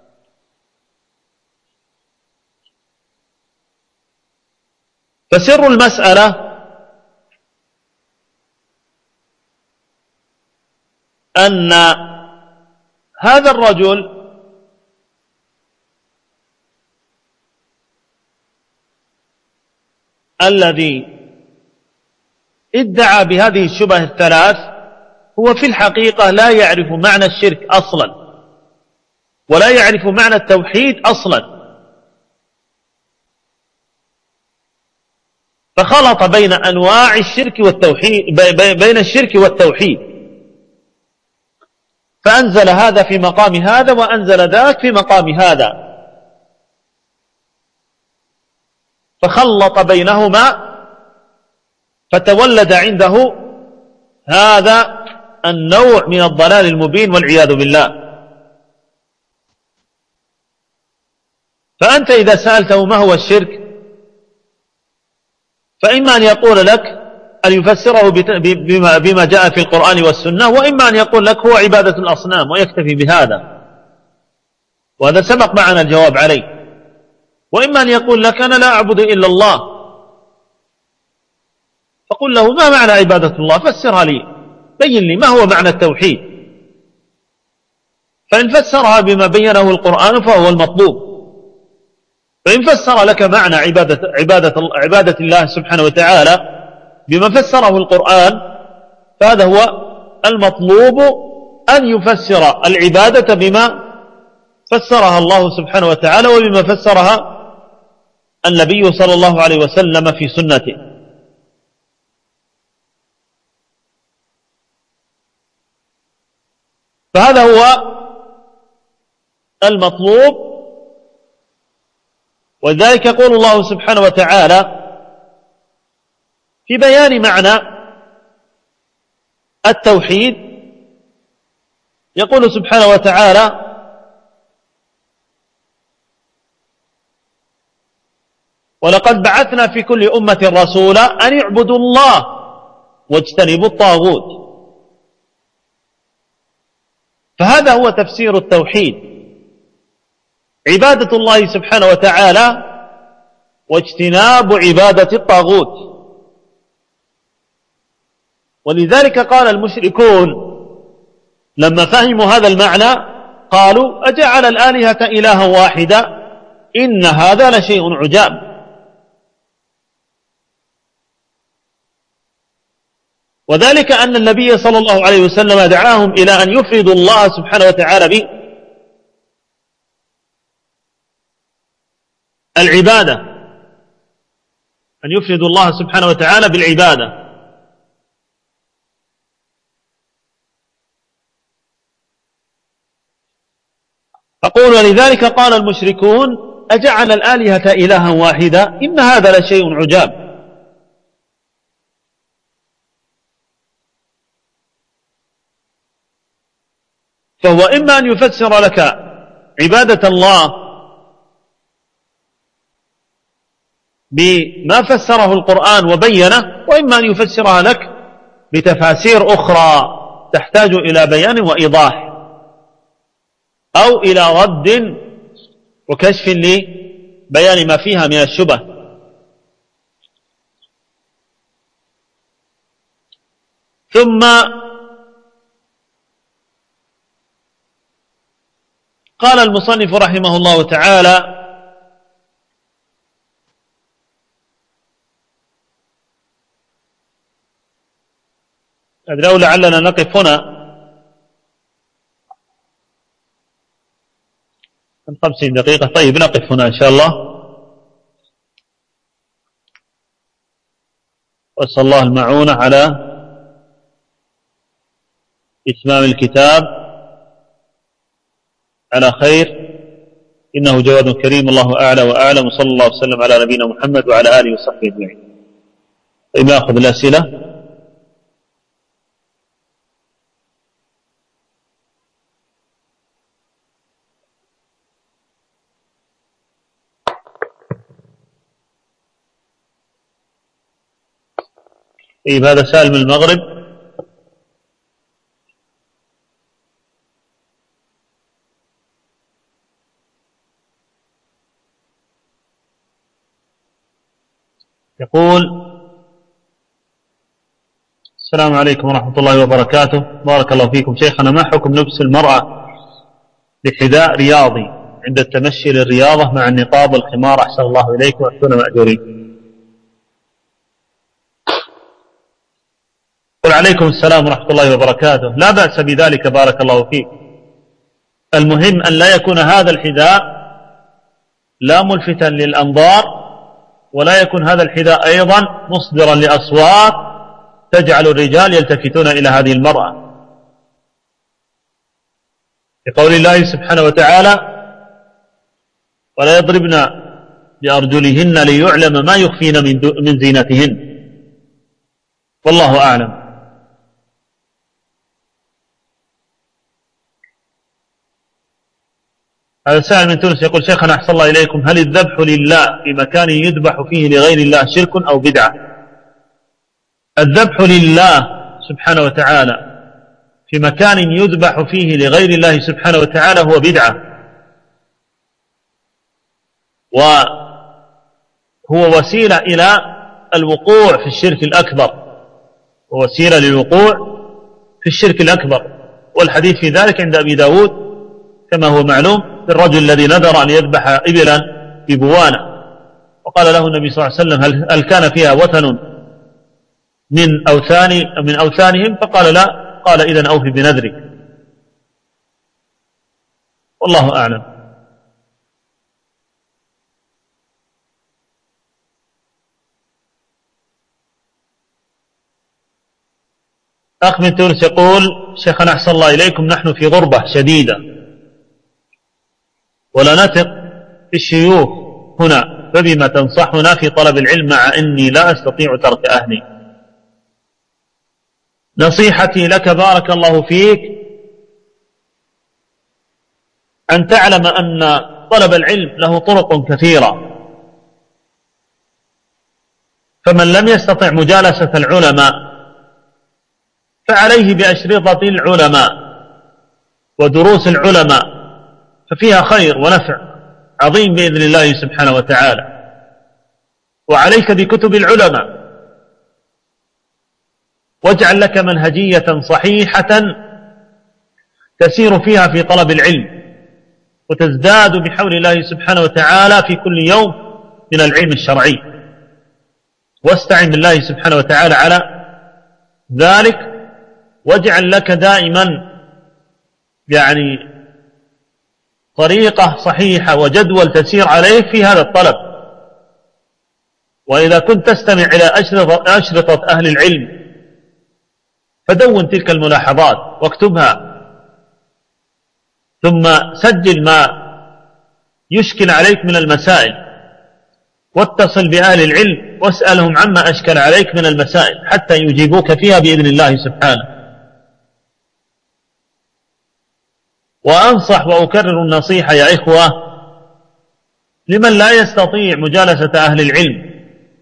Speaker 1: فسر المسألة أن هذا الرجل الذي ادعى بهذه الشبه الثلاث هو في الحقيقة لا يعرف معنى الشرك أصلا، ولا يعرف معنى التوحيد أصلا، فخلط بين أنواع الشرك والتوحيد، بين الشرك والتوحيد، فأنزل هذا في مقام هذا وأنزل ذاك في مقام هذا، فخلط بينهما، فتولد عنده هذا النوع من الضلال المبين والعياذ بالله. فأنت إذا سألته ما هو الشرك، فإما أن يقول لك أن يفسره بما جاء في القرآن والسنة، وإما أن يقول لك هو عبادة الأصنام ويكتفي بهذا، وهذا سبق معنا الجواب عليه. وإما أن يقول لك أنا لا أعبد إلا الله، فقل له ما معنى عبادة الله، فسرها لي، بين لي ما هو معنى التوحيد. فإن فسرها بما بينه القرآن فهو المطلوب، فإن فسر لك معنى عبادة الله سبحانه وتعالى بما فسره القرآن فهذا هو المطلوب، أن يفسر العبادة بما فسرها الله سبحانه وتعالى وبما فسرها النبي صلى الله عليه وسلم في سنته. فهذا هو المطلوب. ولذلك يقول الله سبحانه وتعالى في بيان معنى التوحيد، يقول سبحانه وتعالى ولقد بعثنا في كل أمة رسولا أن يعبدوا الله واجتنبوا الطاغوت. فهذا هو تفسير التوحيد، عبادة الله سبحانه وتعالى واجتناب عبادة الطاغوت. ولذلك قال المشركون لما فهموا هذا المعنى قالوا أجعل الآلهة إلها واحدا إن هذا لشيء عجاب. وذلك أن النبي صلى الله عليه وسلم دعاهم إلى أن يفردوا الله سبحانه وتعالى بالعبادة، أن يفردوا الله سبحانه وتعالى بالعبادة. أقول ولذلك قال المشركون أجعل الآلهة إلها واحدا إن هذا لشيء عجاب. فهو إما أن يفسر لك عبادة الله بما فسره القرآن وبينه، وإما أن يفسرها لك بتفاسير أخرى تحتاج إلى بيان وإيضاح أو إلى رد وكشف لبيان ما فيها من الشبه. ثم قال المصنف رحمه الله تعالى أدري لعلنا نقف هنا من 50 دقيقة. طيب نقف هنا إن شاء الله، وأسأل الله المعونة على إتمام الكتاب على خير، إنه جواد كريم. الله أعلى وأعلم، وصلى الله وسلم على نبينا محمد وعلى آله وصحبه أجمعين. طيب ناخذ الأسئلة. طيب هذا سائل من المغرب. يقول: السلام عليكم ورحمة الله وبركاته. بارك الله فيكم شيخنا، ما حكم لبس المرأة لحذاء رياضي عند التمشي للرياضة مع النقاب والخمار؟ أحسن الله إليكم وأكون مأجورين. قل عليكم السلام ورحمة الله وبركاته. لا بأس بذلك، بارك الله فيك. المهم أن لا يكون هذا الحذاء لا ملفتا للأنظار، ولا يكون هذا الحذاء أيضا مصدرا لأصوات تجعل الرجال يلتفتون إلى هذه المرأة، بقول الله سبحانه وتعالى: ولا يضربن بأرجلهن ليعلم ما يخفين من زينتهن. والله أعلم. هذا سائل من تونس يقول: شيخنا أحسن الله إليكم، هل الذبح لله في مكان يذبح فيه لغير الله شرك أو بدعة؟ الذبح لله سبحانه وتعالى في مكان يذبح فيه لغير الله سبحانه وتعالى هو بدعة، وهو وسيلة إلى الوقوع في الشرك الأكبر، ووسيلة للوقوع في الشرك الأكبر. والحديث في ذلك عند أبي داود كما هو معلوم في الرجل الذي نذر أن يذبح إبلا في بوانة، وقال له النبي صلى الله عليه وسلم: هل كان فيها وثن من أوثانهم؟ فقال: لا. قال: إذن أوفي بنذرك. والله أعلم. أخ من تونس يقول: شيخنا أحسن الله إليكم، نحن في غربة شديدة ولا نثق في الشيوخ هنا، فبما تنصحنا في طلب العلم مع أني لا أستطيع ترك أهلي؟ نصيحتي لك بارك الله فيك أن تعلم أن طلب العلم له طرق كثيرة، فمن لم يستطع مجالسة العلماء فعليه بأشرطة العلماء ودروس العلماء، ففيها خير ونفع عظيم بإذن الله سبحانه وتعالى. وعليك بكتب العلماء، واجعل لك منهجية صحيحة تسير فيها في طلب العلم، وتزداد بحول الله سبحانه وتعالى في كل يوم من العلم الشرعي، واستعن بالله سبحانه وتعالى على ذلك، واجعل لك دائما طريقة صحيحة وجدول تسير عليه في هذا الطلب. وإذا كنت تستمع إلى أشرطة أهل العلم فدون تلك الملاحظات واكتبها، ثم سجل ما يشكل عليك من المسائل، واتصل بأهل العلم واسألهم عما أشكل عليك من المسائل حتى يجيبوك فيها بإذن الله سبحانه. وأنصح وأكرر النصيحة يا إخوة لمن لا يستطيع مجالسة أهل العلم،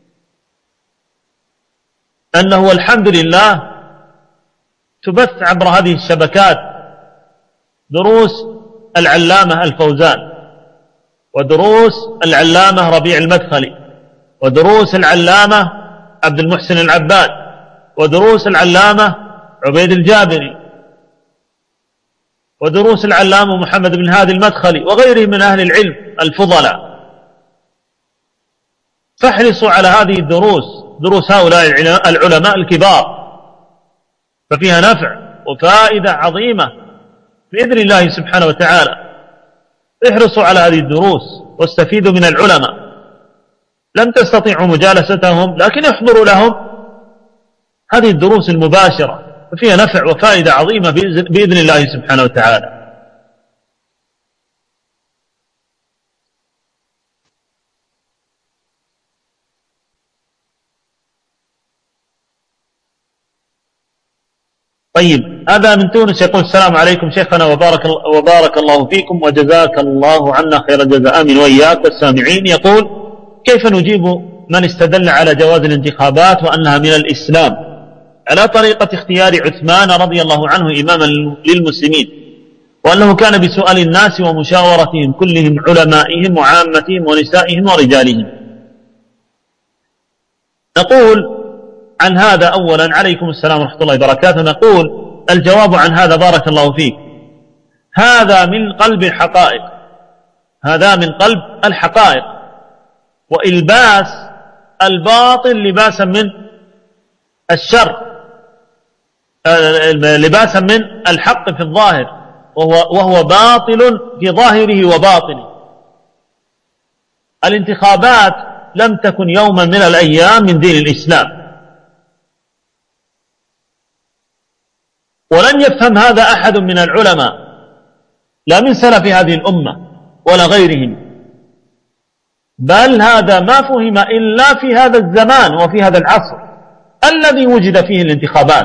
Speaker 1: أنه الحمد لله تبث عبر هذه الشبكات دروس العلامة الفوزان، ودروس العلامة ربيع المدخلي، ودروس العلامة عبد المحسن العباد، ودروس العلامة عبيد الجابري، ودروس العلامة محمد بن هادي المدخلي، وغيره من أهل العلم الفضلاء. فاحرصوا على هذه الدروس، دروس هؤلاء العلماء الكبار، ففيها نفع وفائدة عظيمة بإذن الله سبحانه وتعالى. احرصوا على هذه الدروس واستفيدوا من العلماء. لم تستطيعوا مجالستهم لكن احضروا لهم هذه الدروس المباشرة، ففيها نفع وفائدة عظيمة بإذن الله سبحانه وتعالى. طيب، هذا من تونس يقول: السلام عليكم شيخنا، وبارك الله فيكم وجزاك الله عنا خير الجزاء، آمين وإياك والسامعين. يقول: كيف نجيب من استدل على جواز الانتخابات وأنها من الإسلام على طريقة اختيار عثمان رضي الله عنه إماما للمسلمين، وأنه كان بسؤال الناس ومشاورتهم كلهم، علمائهم وعامتهم ونسائهم ورجالهم؟ نقول عن هذا أولا: عليكم السلام ورحمة الله وبركاته. نقول الجواب عن هذا بارك الله فيك: هذا من قلب الحقائق، هذا من قلب الحقائق، وإلباس الباطل لباسا من الشر، لباسا من الحق في الظاهر، وهو باطل في ظاهره وباطنه. الانتخابات لم تكن يوما من الأيام من دين الإسلام، ولن يفهم هذا أحد من العلماء، لا من سلف هذه الأمة ولا غيرهم، بل هذا ما فهم إلا في هذا الزمان وفي هذا العصر الذي وجد فيه الانتخابات.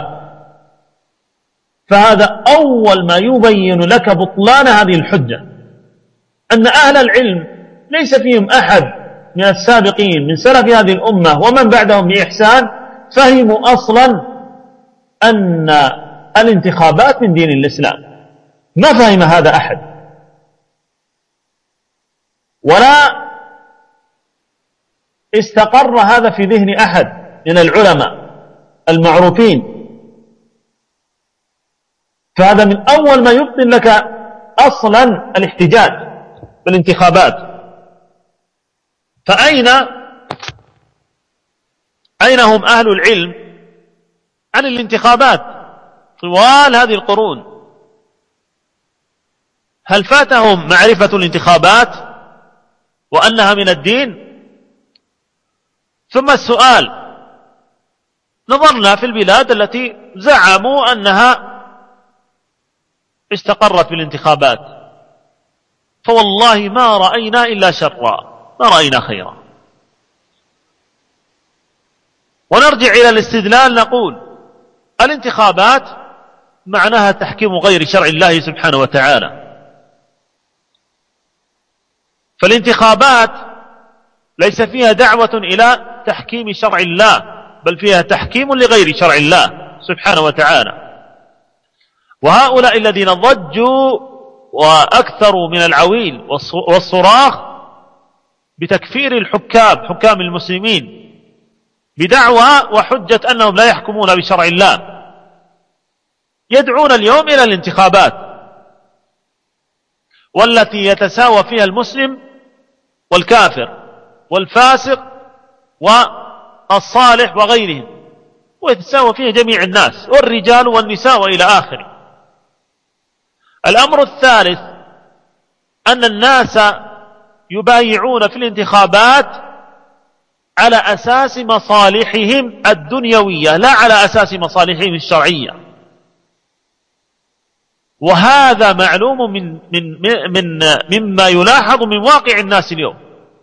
Speaker 1: فهذا أول ما يبين لك بطلان هذه الحجة، أن أهل العلم ليس فيهم أحد من السابقين من سلف هذه الأمة ومن بعدهم بإحسان فهموا أصلا أن الانتخابات من دين الإسلام، ما فهم هذا أحد، ولا استقر هذا في ذهن أحد من العلماء المعروفين. فهذا من أول ما يبطل لك أصلا الاحتجاج بالانتخابات. فأين هم أهل العلم عن الانتخابات طوال هذه القرون؟ هل فاتهم معرفة الانتخابات وأنها من الدين؟ ثم السؤال: نظرنا في البلاد التي زعموا أنها استقرت بالانتخابات، فوالله ما رأينا إلا شرا، ما رأينا خيرا. ونرجع إلى الاستدلال، نقول الانتخابات معناها تحكيم غير شرع الله سبحانه وتعالى. فالانتخابات ليس فيها دعوة إلى تحكيم شرع الله، بل فيها تحكيم لغير شرع الله سبحانه وتعالى. وهؤلاء الذين ضجوا وأكثروا من العويل والصراخ بتكفير الحكام، حكام المسلمين، بدعوى وحجة أنهم لا يحكمون بشرع الله، يدعون اليوم إلى الانتخابات، والتي يتساوى فيها المسلم والكافر والفاسق والصالح وغيرهم، ويتساوى فيها جميع الناس، والرجال والنساء وإلى آخره. الأمر الثالث: أن الناس يبايعون في الانتخابات على أساس مصالحهم الدنيوية، لا على أساس مصالحهم الشرعية. وهذا معلوم مما يلاحظ من واقع الناس اليوم،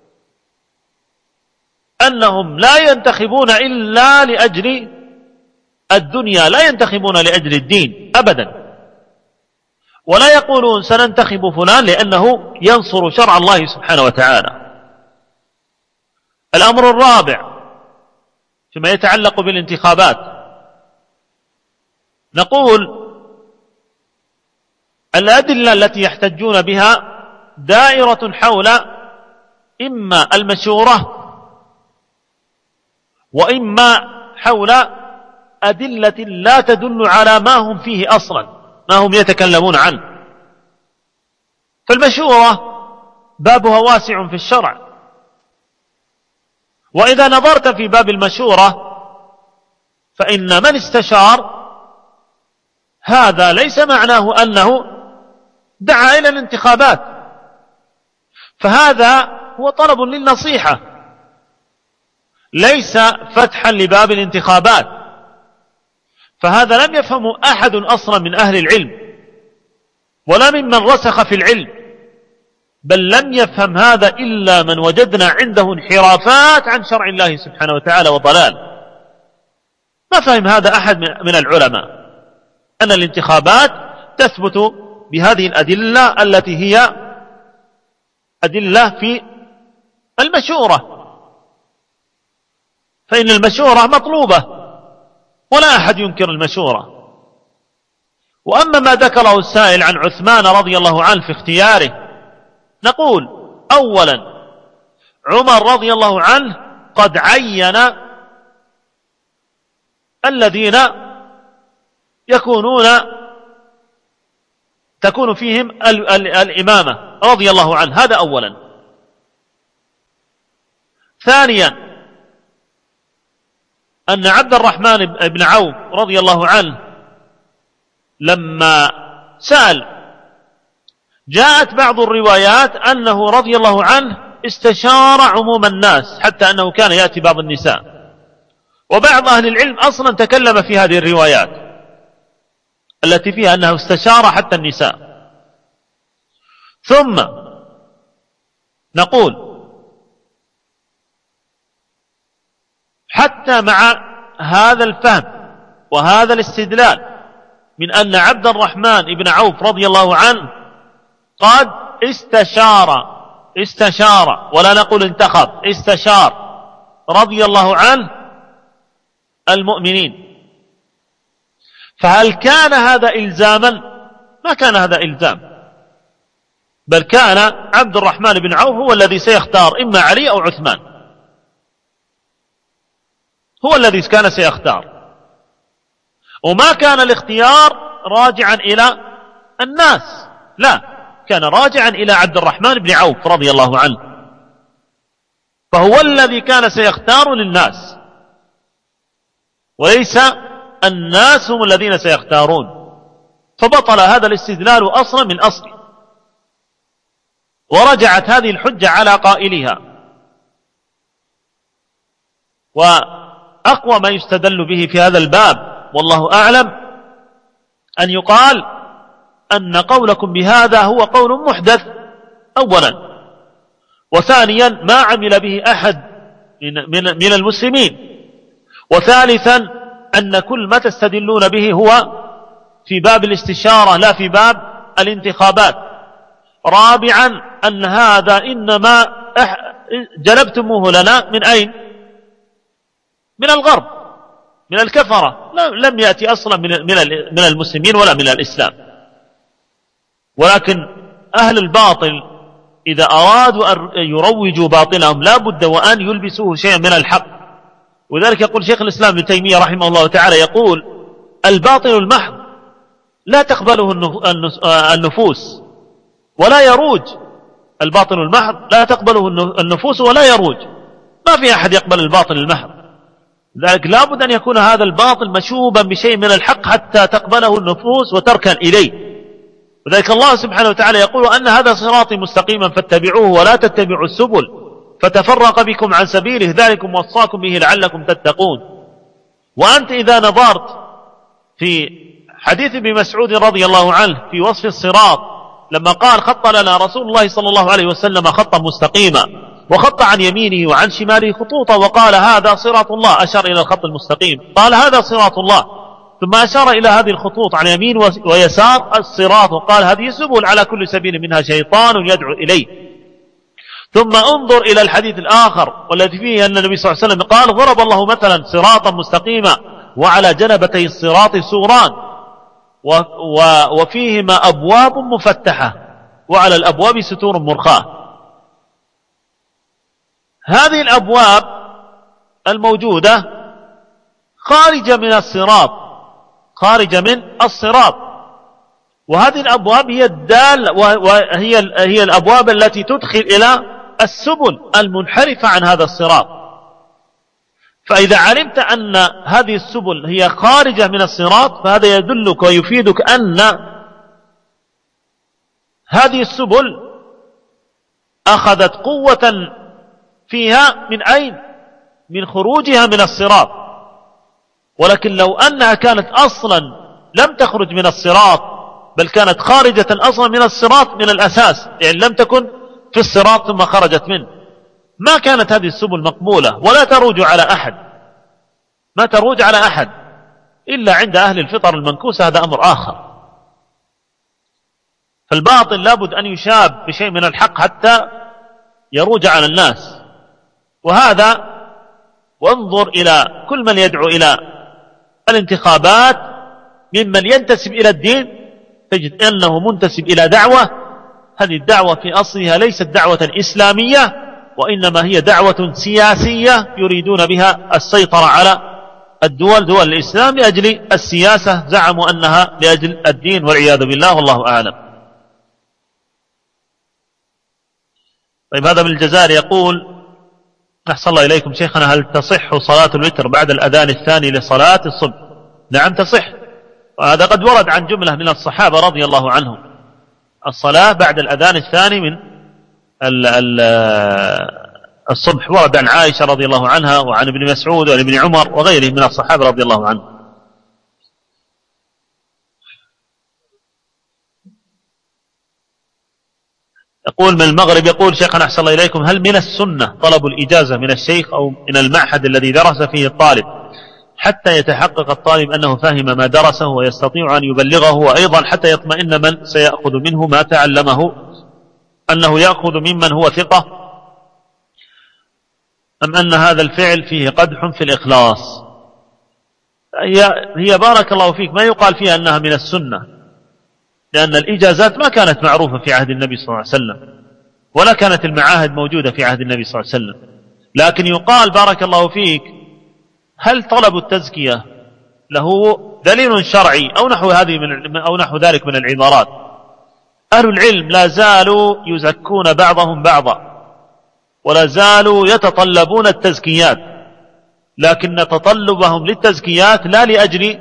Speaker 1: أنهم لا ينتخبون إلا لأجل الدنيا، لا ينتخبون لأجل الدين أبدا، ولا يقولون سننتخب فلان لأنه ينصر شرع الله سبحانه وتعالى. الأمر الرابع فيما يتعلق بالانتخابات، نقول الأدلة التي يحتجون بها دائرة حول إما المشورة وإما حول أدلة لا تدل على ما هم فيه أصلا، ما هم يتكلمون عنه. فالمشورة بابها واسع في الشرع، وإذا نظرت في باب المشورة فإن من استشار هذا ليس معناه أنه دعا إلى الانتخابات، فهذا هو طلب للنصيحة، ليس فتحا لباب الانتخابات. فهذا لم يفهمه أحد أصلا من أهل العلم ولا ممن رسخ في العلم، بل لم يفهم هذا إلا من وجدنا عنده انحرافات عن شرع الله سبحانه وتعالى وضلال. ما فهم هذا أحد من العلماء. أن الانتخابات تثبت بهذه الأدلة التي هي أدلة في المشورة، فإن المشورة مطلوبة ولا أحد ينكر المشورة. وأما ما ذكره السائل عن عثمان رضي الله عنه في اختياره، نقول أولا عمر رضي الله عنه قد عين الذين تكون فيهم الإمامة رضي الله عنه، هذا أولا. ثانيا أن عبد الرحمن بن عوف رضي الله عنه لما سأل جاءت بعض الروايات أنه رضي الله عنه استشار عموم الناس حتى أنه كان يأتي بعض النساء، وبعض أهل العلم أصلا تكلم في هذه الروايات التي فيها أنه استشار حتى النساء. ثم نقول حتى مع هذا الفهم وهذا الاستدلال من أن عبد الرحمن بن عوف رضي الله عنه قد استشار ولا نقول انتخب، استشار رضي الله عنه المؤمنين، فهل كان هذا إلزاما؟ ما كان هذا إلزام، بل كان عبد الرحمن بن عوف هو الذي سيختار إما علي أو عثمان، هو الذي كان سيختار، وما كان الاختيار راجعا إلى الناس، لا، كان راجعا إلى عبد الرحمن بن عوف رضي الله عنه، فهو الذي كان سيختار للناس وليس الناس هم الذين سيختارون، فبطل هذا الاستدلال أصلا من أصل، ورجعت هذه الحجة على قائلها. وأقوى ما يستدل به في هذا الباب والله أعلم أن يقال أن قولكم بهذا هو قول محدث أولا، وثانيا ما عمل به أحد من المسلمين، وثالثا أن كل ما تستدلون به هو في باب الاستشارة لا في باب الانتخابات، رابعا أن هذا إنما جلبتموه لنا من أين؟ من الغرب، من الكفرة، لم يأتي أصلا من المسلمين ولا من الإسلام. ولكن أهل الباطل إذا أرادوا أن يروجوا باطلهم لا بد وأن يلبسوه شيئا من الحق، وذلك يقول شيخ الإسلام ابن تيمية رحمه الله تعالى، يقول الباطل المحض لا تقبله النفوس ولا يروج، الباطل المحض لا تقبله النفوس ولا يروج، ما في أحد يقبل الباطل المحض، لذلك لا بد أن يكون هذا الباطل مشوبا بشيء من الحق حتى تقبله النفوس وتركن إليه. وذلك الله سبحانه وتعالى يقول أن هذا صراطي مستقيما فاتبعوه ولا تتبعوا السبل فتفرق بكم عن سبيله ذلكم وصاكم به لعلكم تتقون. وأنت إذا نظرت في حديث ابن مسعود رضي الله عنه في وصف الصراط لما قال خط لنا رسول الله صلى الله عليه وسلم خطا مستقيما، وخط عن يمينه وعن شماله خطوطا، وقال هذا صراط الله، أشار إلى الخط المستقيم، قال هذا صراط الله، ثم أشار إلى هذه الخطوط عن يمين ويسار الصراط، وقال هذه سبل على كل سبيل منها شيطان يدعو إليه. ثم انظر إلى الحديث الآخر والذي فيه أن النبي صلى الله عليه وسلم قال ضرب الله مثلا صراطا مستقيما وعلى جنبتي الصراط سوران وفيهما أبواب مفتحة وعلى الأبواب ستور مرخاة. هذه الأبواب الموجودة خارجة من الصراط، خارجة من الصراط، وهذه الأبواب هي الدالة وهي الأبواب التي تدخل إلى السبل المنحرفة عن هذا الصراط. فإذا علمت أن هذه السبل هي خارجة من الصراط فهذا يدلك ويفيدك أن هذه السبل أخذت قوة فيها من أين؟ من خروجها من الصراط. ولكن لو أنها كانت أصلا لم تخرج من الصراط بل كانت خارجة أصلا من الصراط من الأساس، يعني لم تكن في الصراط ثم خرجت منه، ما كانت هذه السبل مقبولة ولا تروج على أحد، ما تروج على أحد إلا عند أهل الفطر المنكوسة هذا أمر آخر. فالباطل لابد أن يشاب بشيء من الحق حتى يروج على الناس. وهذا وانظر إلى كل من يدعو إلى الانتخابات ممن ينتسب إلى الدين تجد أنه منتسب إلى دعوة، هذه الدعوة في أصلها ليست دعوة إسلامية، وإنما هي دعوة سياسية يريدون بها السيطرة على دول الإسلام لأجل السياسة، زعموا أنها لأجل الدين والعياذ بالله، والله أعلم. طيب هذا من الجزائر يقول: أحسن الله إليكم شيخنا، هل تصح صلاة الوتر بعد الأذان الثاني لصلاة الصبح؟ نعم تصح، وهذا قد ورد عن جملة من الصحابة رضي الله عنهم الصلاة بعد الأذان الثاني من الصبح، ورد عن عائشة رضي الله عنها وعن ابن مسعود وعن ابن عمر وغيره من الصحابة رضي الله عنهم. يقول من المغرب، يقول: شيخنا أحسن الله إليكم، هل من السنة طلب الإجازة من الشيخ أو من المعهد الذي درس فيه الطالب حتى يتحقق الطالب أنه فهم ما درسه ويستطيع أن يبلغه، وأيضا حتى يطمئن من سيأخذ منه ما تعلمه أنه يأخذ ممن هو ثقة، أم أن هذا الفعل فيه قدح في الإخلاص؟ هي بارك الله فيك ما يقال فيها أنها من السنة، لأن الإجازات ما كانت معروفة في عهد النبي صلى الله عليه وسلم، ولا كانت المعاهد موجودة في عهد النبي صلى الله عليه وسلم. لكن يقال بارك الله فيك: هل طلب التزكية له دليل شرعي أو نحو ذلك من العبارات؟ أهل العلم لا زالوا يزكون بعضهم بعضا، ولا زالوا يتطلبون التزكيات، لكن تطلبهم للتزكيات لا لأجل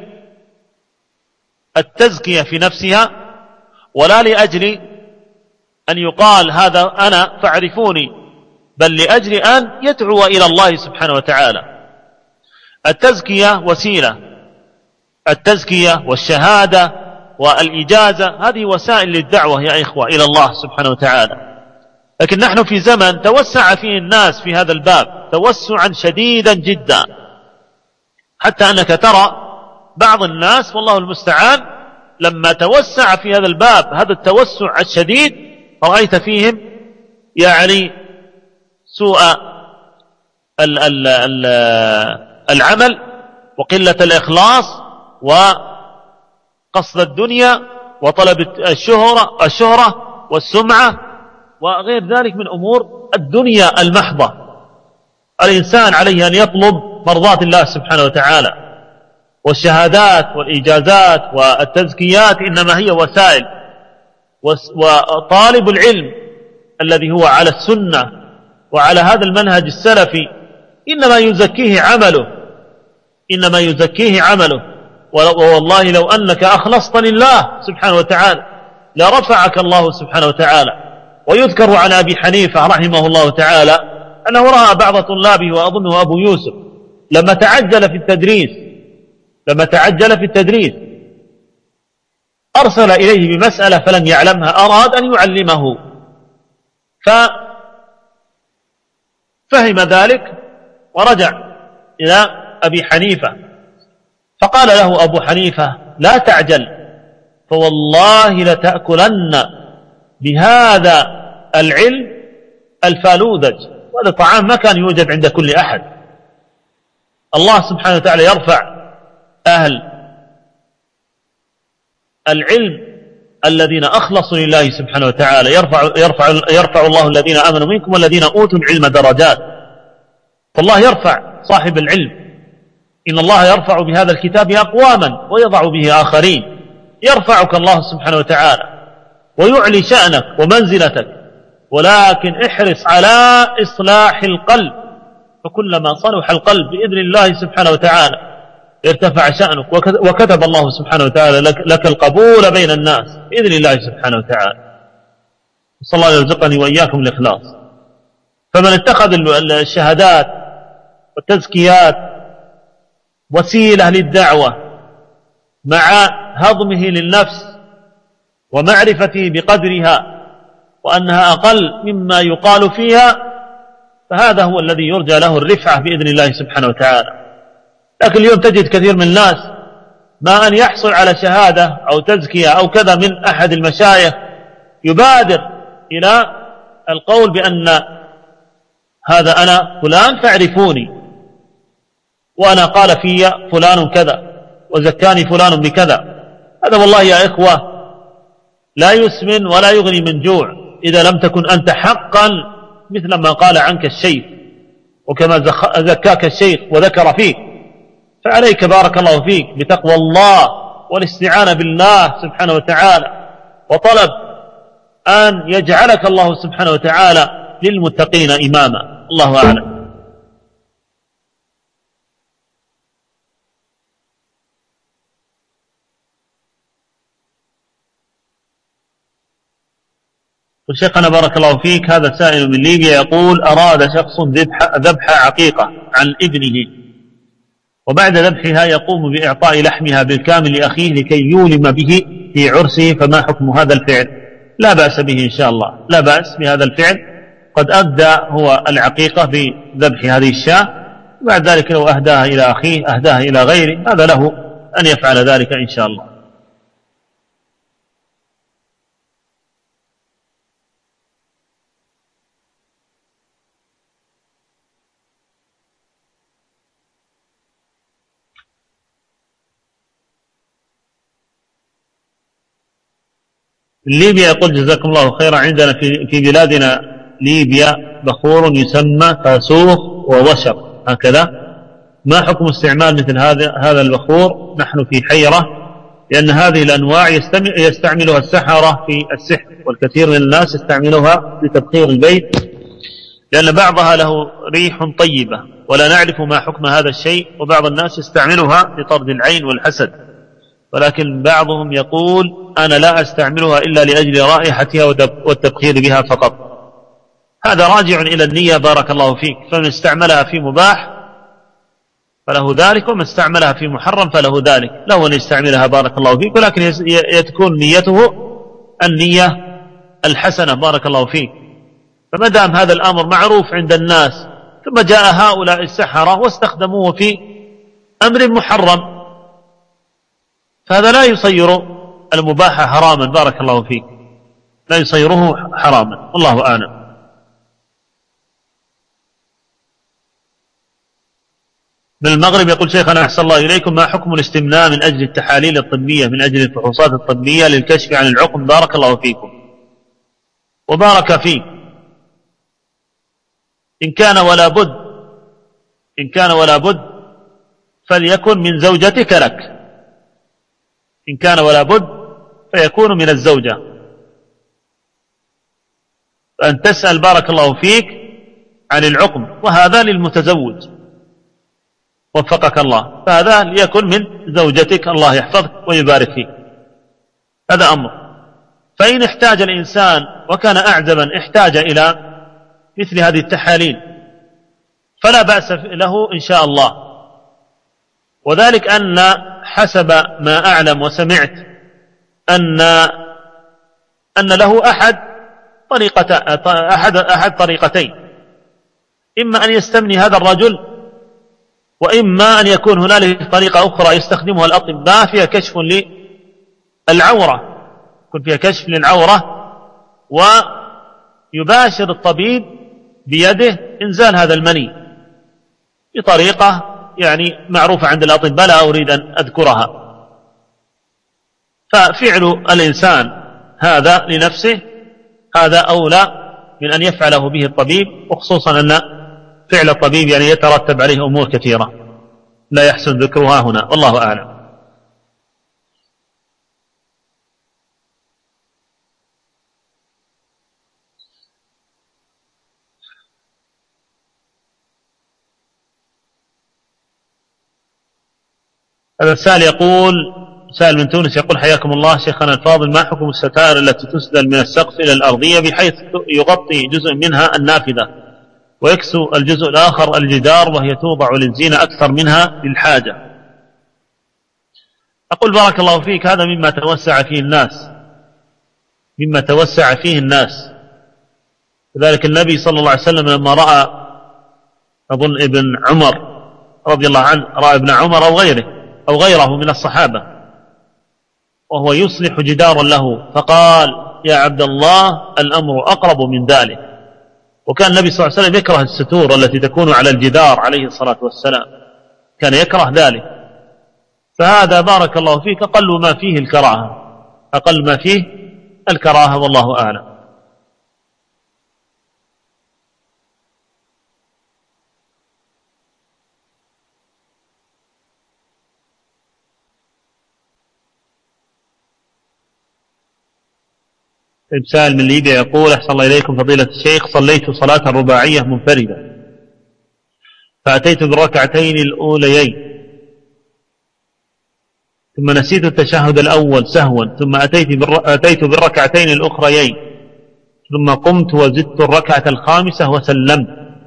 Speaker 1: التزكية في نفسها، ولا لأجل أن يقال هذا أنا فاعرفوني، بل لأجل أن يدعو إلى الله سبحانه وتعالى. التزكية وسيلة، التزكية والشهادة والإجازة هذه وسائل للدعوة يا إخوة إلى الله سبحانه وتعالى. لكن نحن في زمن توسع فيه الناس في هذا الباب توسعا شديدا جدا، حتى أنك ترى بعض الناس والله المستعان لما توسع في هذا الباب هذا التوسع الشديد رأيت فيهم يعني سوء العمل وقلة الإخلاص وقصد الدنيا وطلب الشهرة والسمعة وغير ذلك من أمور الدنيا المحضة. الإنسان عليه أن يطلب مرضات الله سبحانه وتعالى، والشهادات والإجازات والتزكيات إنما هي وسائل، وطالب العلم الذي هو على السنة وعلى هذا المنهج السلفي إنما يزكيه عمله. والله لو أنك أخلصت لله سبحانه وتعالى لرفعك الله سبحانه وتعالى. ويذكر عن أبي حنيفة رحمه الله تعالى أنه رأى بعض طلابه وأظنه أبو يوسف لما تعجل في التدريس أرسل إليه بمسألة فلم يعلمها، أراد أن يعلمه، ففهم ذلك ورجع إلى أبي حنيفة فقال له أبو حنيفة: لا تعجل، فوالله لتأكلن بهذا العلم الفالودج، وهذا طعام ما كان يوجد عند كل أحد. الله سبحانه وتعالى يرفع أهل العلم الذين أخلصوا لله سبحانه وتعالى، يرفع الله الذين آمنوا منكم والذين أوتوا العلم درجات. فالله يرفع صاحب العلم، إن الله يرفع بهذا الكتاب أقواما ويضع به آخرين. يرفعك الله سبحانه وتعالى ويعلي شأنك ومنزلتك، ولكن احرص على إصلاح القلب، فكلما صلح القلب بإذن الله سبحانه وتعالى ارتفع شأنك، وكتب الله سبحانه وتعالى لك القبول بين الناس بإذن الله سبحانه وتعالى. صلى الله يرزقني وإياكم الإخلاص. فمن اتخذ الشهادات والتزكيات وسيلة للدعوة مع هضمه للنفس ومعرفته بقدرها وأنها أقل مما يقال فيها، فهذا هو الذي يرجى له الرفعة بإذن الله سبحانه وتعالى. لكن اليوم تجد كثير من الناس ما أن يحصل على شهادة أو تزكية أو كذا من أحد المشايخ يبادر إلى القول بأن هذا أنا فلان فاعرفوني، وأنا قال في فلان كذا وزكاني فلان بكذا. هذا والله يا إخوة لا يسمن ولا يغني من جوع إذا لم تكن أنت حقا مثل ما قال عنك الشيخ وكما زكاك الشيخ وذكر فيك. فعليك بارك الله فيك بتقوى الله والاستعانة بالله سبحانه وتعالى، وطلب أن يجعلك الله سبحانه وتعالى للمتقين إماما. الله أعلم. وشيخنا بارك الله فيك، هذا سائل من ليبيا يقول: أراد شخص ذبح عقيقة عن ابنه، وبعد ذبحها يقوم بإعطاء لحمها بالكامل لأخيه لكي يولم به في عرسه، فما حكم هذا الفعل؟ لا بأس به إن شاء الله، لا بأس بهذا الفعل. قد أبدى هو العقيقة بذبح هذه الشاة، وبعد ذلك لو أهداها إلى أخيه أهداها إلى غيره، هذا له أن يفعل ذلك إن شاء الله. ليبيا يقول: جزاكم الله خيرا، عندنا في بلادنا ليبيا بخور يسمى فاسوخ ووشر هكذا، ما حكم استعمال مثل هذا البخور؟ نحن في حيرة، لأن هذه الأنواع يستعملها السحرة في السحر، والكثير من الناس يستعملها لتبخير البيت، لأن بعضها له ريح طيبة ولا نعرف ما حكم هذا الشيء، وبعض الناس يستعملها لطرد العين والحسد، ولكن بعضهم يقول: أنا لا أستعملها إلا لأجل رائحتها والتبخير بها فقط. هذا راجع إلى النية بارك الله فيك، فمن استعملها في مباح فله ذلك، ومن استعملها في محرم فله ذلك، له أن يستعملها بارك الله فيك، ولكن تكون نيته النية الحسنة بارك الله فيك. فما دام هذا الأمر معروف عند الناس ثم جاء هؤلاء السحرة واستخدموه في أمر محرم، فهذا لا يصير المباح حراما بارك الله فيك، لا يصيره حراما، والله أعلم. من المغرب يقول: شيخنا أحسن الله إليكم، ما حكم الاستمناء من أجل التحاليل الطبية، من أجل الفحوصات الطبية للكشف عن العقم؟ بارك الله فيكم وبارك فيك. إن كان ولا بد فليكن من زوجتك لك، إن كان ولا بد فيكون من الزوجة، فأن تسأل بارك الله فيك عن العقم، وهذا للمتزوج وفقك الله، فهذا ليكن من زوجتك، الله يحفظك ويبارك فيك، هذا أمر. فإن احتاج الإنسان وكان أعزبا احتاج إلى مثل هذه التحاليل فلا بأس له إن شاء الله، وذلك أن حسب ما أعلم وسمعت أن له أحد طريقتين، إما أن يستمني هذا الرجل، وإما أن يكون هنالك طريقة أخرى يستخدمها الأطباء فيها كشف للعورة، يكون فيها كشف للعورة، ويباشر الطبيب بيده إنزال هذا المني بطريقة يعني معروفة عند الأطباء، لا أريد أن أذكرها. ففعل الإنسان هذا لنفسه هذا أولى من أن يفعله به الطبيب، وخصوصا أن فعل الطبيب يعني يترتب عليه أمور كثيرة لا يحسن ذكرها هنا، والله أعلم. هذا السائل يقول، سائل من تونس يقول: حياكم الله شيخنا الفاضل، ما حكم الستائر التي تسدل من السقف إلى الأرضية بحيث يغطي جزء منها النافذة ويكسو الجزء الآخر الجدار، وهي توضع للزينة أكثر منها للحاجة؟ أقول بارك الله فيك، هذا مما توسع فيه الناس، لذلك النبي صلى الله عليه وسلم لما رأى أظن ابن عمر رضي الله عنه، رأى ابن عمر أو غيره من الصحابة وهو يصلح جدارا له، فقال: يا عبد الله الأمر أقرب من ذلك. وكان النبي صلى الله عليه وسلم يكره الستور التي تكون على الجدار عليه الصلاة والسلام، كان يكره ذلك. فهذا بارك الله فيك أقل ما فيه الكراهة، أقل ما فيه الكراهة، والله أعلم. سائل من ليبيا يقول: أحسن الله إليكم فضيلة الشيخ، صليت صلاة رباعية منفردة فأتيت بالركعتين الأوليين ثم نسيت التشهد الأول سهوا، ثم أتيت بالركعتين الأخريين ثم قمت وزدت الركعة الخامسة وسلمت،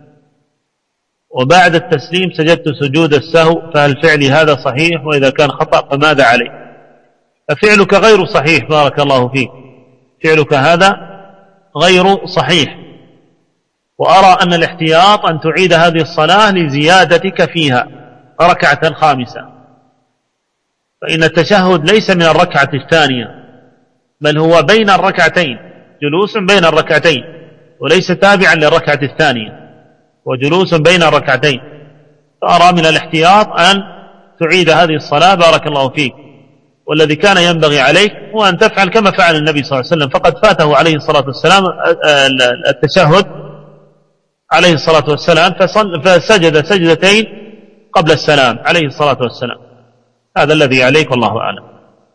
Speaker 1: وبعد التسليم سجدت سجود السهو، فهل فعلي هذا صحيح؟ وإذا كان خطأ فماذا علي؟ ففعلك غير صحيح بارك الله فيك، فعلك هذا غير صحيح، وأرى أن الاحتياط أن تعيد هذه الصلاة لزيادتك فيها ركعة خامسة، فإن التشهد ليس من الركعة الثانية، بل هو بين الركعتين، جلوس بين الركعتين، وليس تابعا للركعة الثانية، وجلوس بين الركعتين. فأرى من الاحتياط أن تعيد هذه الصلاة بارك الله فيك، والذي كان ينبغي عليك هو أن تفعل كما فعل النبي صلى الله عليه وسلم، فقد فاته عليه الصلاة والسلام التشهد عليه الصلاة والسلام فسجد سجدتين قبل السلام عليه الصلاة والسلام. هذا الذي عليك والله أعلم.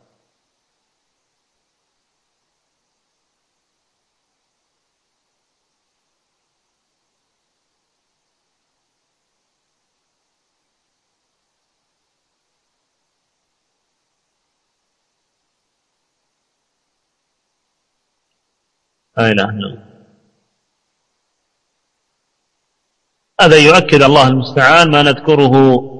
Speaker 1: لا إله إلا الله. هذا يؤكد الله المستعان ما نذكره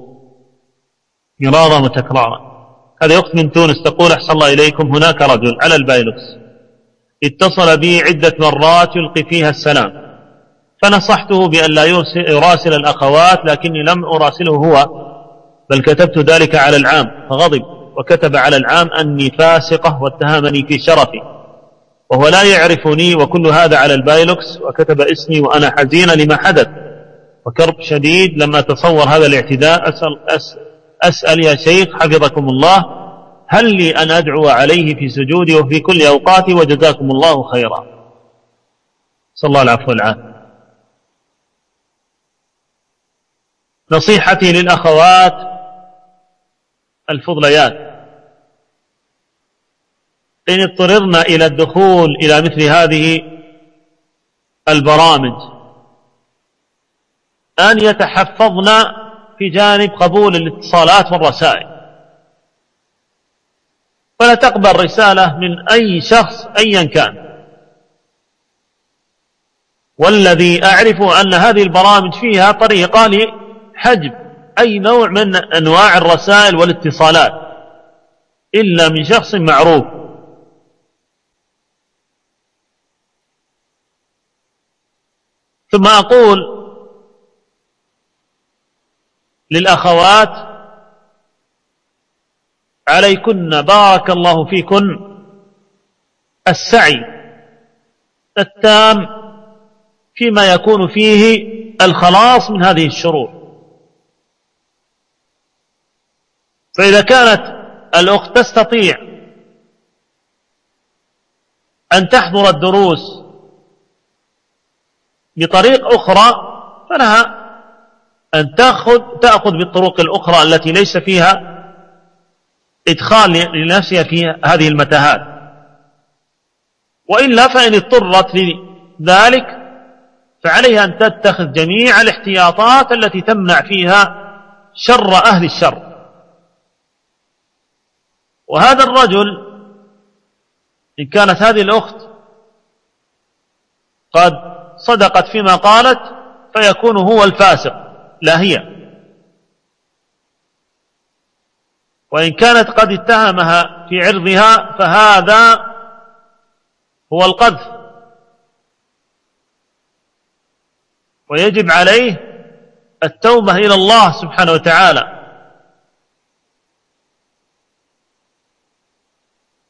Speaker 1: مرارا وتكرارا. هذا أخت من تونس تقول: أحسن الله إليكم، هناك رجل على البايلوكس اتصل بي عدة مرات يلقي فيها السلام، فنصحته بأن لا يراسل الأخوات، لكني لم أراسله هو، بل كتبت ذلك على العام، فغضب وكتب على العام أني فاسقة واتهمني في شرفي، وهو لا يعرفني، وكل هذا على البايلوكس، وكتب اسمي، وأنا حزين لما حدث وكرب شديد لما تصور هذا الاعتداء. أسأل يا شيخ حفظكم الله، هل لي أن أدعو عليه في سجودي وفي كل أوقاتي؟ وجزاكم الله خيرا. صلى الله العفو والعافية. نصيحتي للأخوات الفضليات: إن اضطررنا إلى الدخول إلى مثل هذه البرامج أن يتحفظن في جانب قبول الاتصالات والرسائل، ولا تقبل رسالة من أي شخص أيا كان. والذي أعرف أن هذه البرامج فيها طريقة لحجب أي نوع من أنواع الرسائل والاتصالات إلا من شخص معروف. ثم أقول للأخوات: عليكن بارك الله فيكن السعي التام فيما يكون فيه الخلاص من هذه الشرور. فإذا كانت الأخت تستطيع أن تحضر الدروس بطريق أخرى فلها أن تأخذ بالطرق الأخرى التي ليس فيها إدخال لنفسها في هذه المتاهات، وإلا فإن اضطرت لذلك فعليها أن تتخذ جميع الاحتياطات التي تمنع فيها شر أهل الشر. وهذا الرجل إن كانت هذه الأخت قد صدقت فيما قالت فيكون هو الفاسق لا هي، وإن كانت قد اتهمها في عرضها فهذا هو القذف، ويجب عليه التوبة إلى الله سبحانه وتعالى.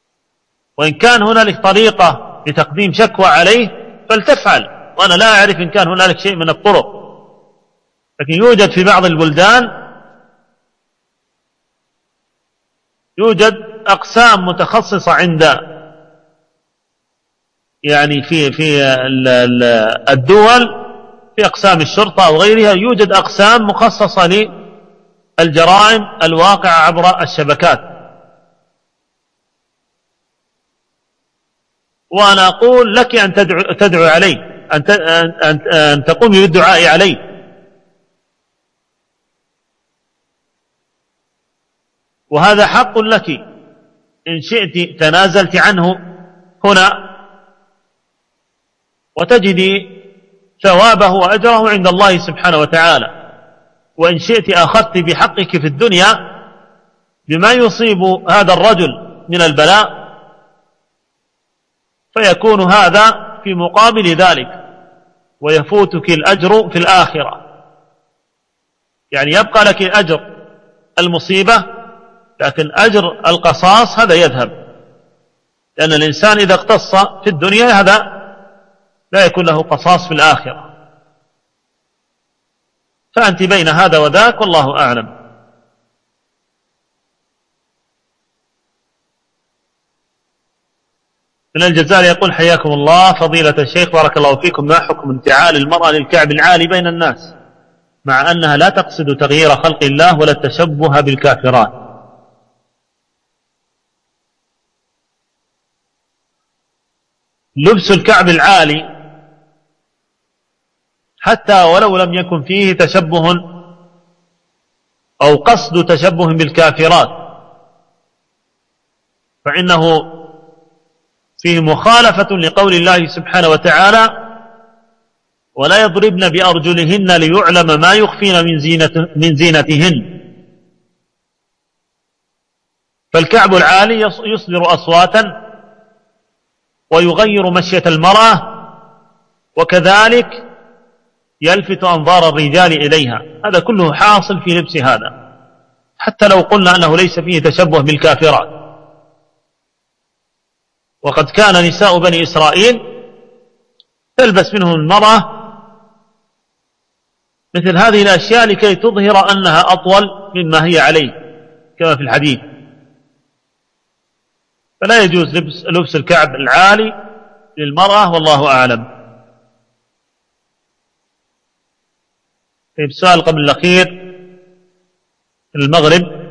Speaker 1: وإن كان هنالك طريقة لتقديم شكوى عليه فلتفعل، وأنا لا أعرف إن كان هنالك شيء من الطرق، لكن يوجد في بعض البلدان يوجد أقسام متخصصة عند يعني في الدول، في أقسام الشرطة أو غيرها يوجد أقسام مخصصة للجرائم الواقعة عبر الشبكات. وأنا أقول لك أن تدعو علي، أن تقومي بالدعاء علي. وهذا حق لك، إن شئت تنازلت عنه هنا وتجدي ثوابه وأجره عند الله سبحانه وتعالى، وإن شئت أخذت بحقك في الدنيا بما يصيب هذا الرجل من البلاء، فيكون هذا في مقابل ذلك، ويفوتك الأجر في الآخرة. يعني يبقى لك أجر المصيبة، لكن أجر القصاص هذا يذهب، لأن الإنسان إذا اقتص في الدنيا هذا لا يكون له قصاص في الآخرة. فأنت بين هذا وذاك والله أعلم. من الجزائر يقول: حياكم الله فضيلة الشيخ بارك الله فيكم، ما حكم انتعال المرأة للكعب العالي بين الناس مع أنها لا تقصد تغيير خلق الله ولا التشبه بالكافرات؟ لبس الكعب العالي حتى ولو لم يكن فيه تشبه أو قصد تشبه بالكافرات فإنه فيه مخالفة لقول الله سبحانه وتعالى: ولا يضربن بأرجلهن ليعلم ما يخفين من زينتهن. فالكعب العالي يصدر أصواتا ويغير مشية المرأة، وكذلك يلفت أنظار الرجال إليها. هذا كله حاصل في لبس هذا، حتى لو قلنا أنه ليس فيه تشبه بالكافرات. وقد كان نساء بني إسرائيل تلبس منهم المرأة مثل هذه الأشياء لكي تظهر أنها أطول مما هي عليه كما في الحديث. فلا يجوز لبس الكعب العالي للمرأة والله أعلم. طيب، سؤال قبل الأخير المغرب.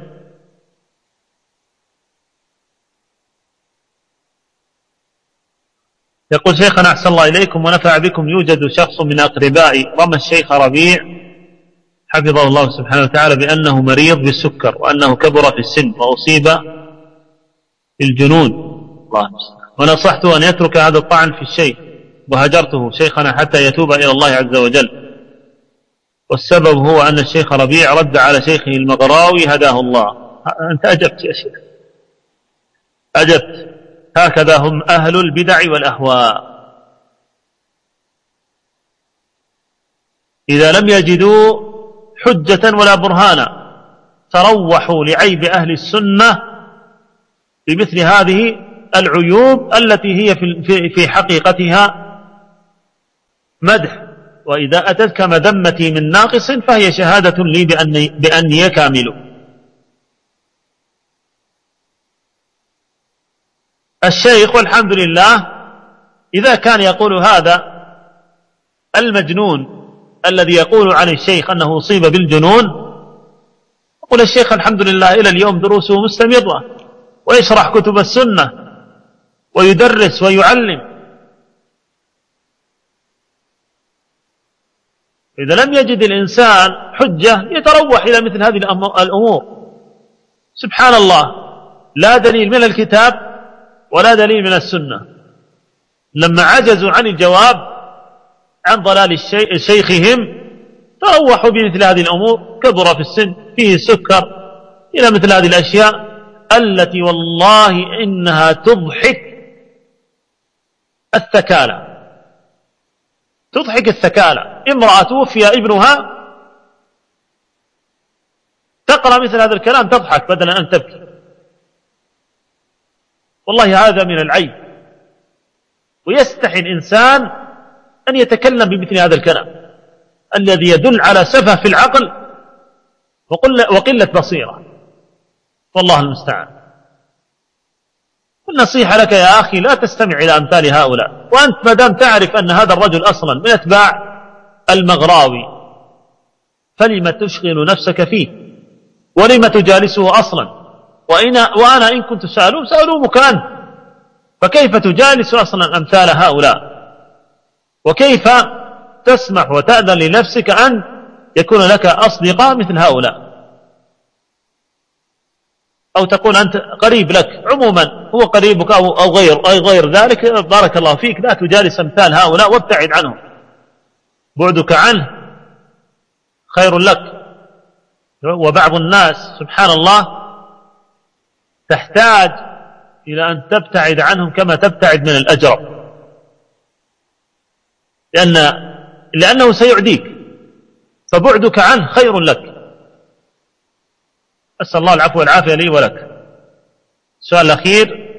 Speaker 1: يقول: شيخنا أحسن الله إليكم ونفع بكم، يوجد شخص من أقربائي رمى الشيخ ربيع حفظه الله سبحانه وتعالى بأنه مريض بالسكر وأنه كبر في السن وأصيب بالجنون، الله المستعان، ونصحته أن يترك هذا الطعن في الشيخ، وهجرته شيخنا حتى يتوب إلى الله عز وجل، والسبب هو أن الشيخ ربيع رد على شيخه المغراوي هداه الله. أنت أجبت يا شيخ، أجبت. هكذا هم أهل البدع والأهواء، إذا لم يجدوا حجة ولا برهانا تروحوا لعيب أهل السنة بمثل هذه العيوب التي هي في حقيقتها مدح. وإذا أتتك مذمتي من ناقص فهي شهادة لي بأني كامل. الشيخ والحمد لله إذا كان يقول هذا المجنون الذي يقول عن الشيخ أنه أصيب بالجنون، يقول الشيخ الحمد لله إلى اليوم دروسه مستمرة ويشرح كتب السنة ويدرس ويعلم. إذا لم يجد الإنسان حجة يتروح إلى مثل هذه الأمور. سبحان الله، لا دليل من الكتاب ولا دليل من السنة. لما عجزوا عن الجواب عن ضلال شيخهم تروحوا بمثل هذه الأمور، كبر في السن، فيه سكر، إلى مثل هذه الأشياء التي والله إنها تضحك الثكالى، تضحك الثكالى. امرأة توفي ابنها تقرأ مثل هذا الكلام تضحك بدلا أن تبكي. والله هذا من العيب، ويستحي الإنسان أن يتكلم بمثل هذا الكلام الذي يدل على سفه في العقل وقلة بصيرة، والله المستعان. والنصيحة لك يا أخي لا تستمع إلى أمثال هؤلاء، وأنت ما دام تعرف أن هذا الرجل أصلا من أتباع المغراوي فلم تشغل نفسك فيه، ولم تجالسه أصلا؟ وأنا إن كنت سألومك أنت، فكيف تجالس أصلا أمثال هؤلاء؟ وكيف تسمح وتأذن لنفسك أن يكون لك أصدقاء مثل هؤلاء؟ أو تقول أنت قريب لك، عموما هو قريبك أو غير ذلك، بارك الله فيك، لا تجالس أمثال هؤلاء وابتعد عنهم، بعدك عنه خير لك. وبعض الناس سبحان الله تحتاج إلى أن تبتعد عنهم كما تبتعد من الأجرب، لأنه سيعديك، فبعدك عنه خير لك. أسأل الله العفو والعافية لي ولك. السؤال الأخير،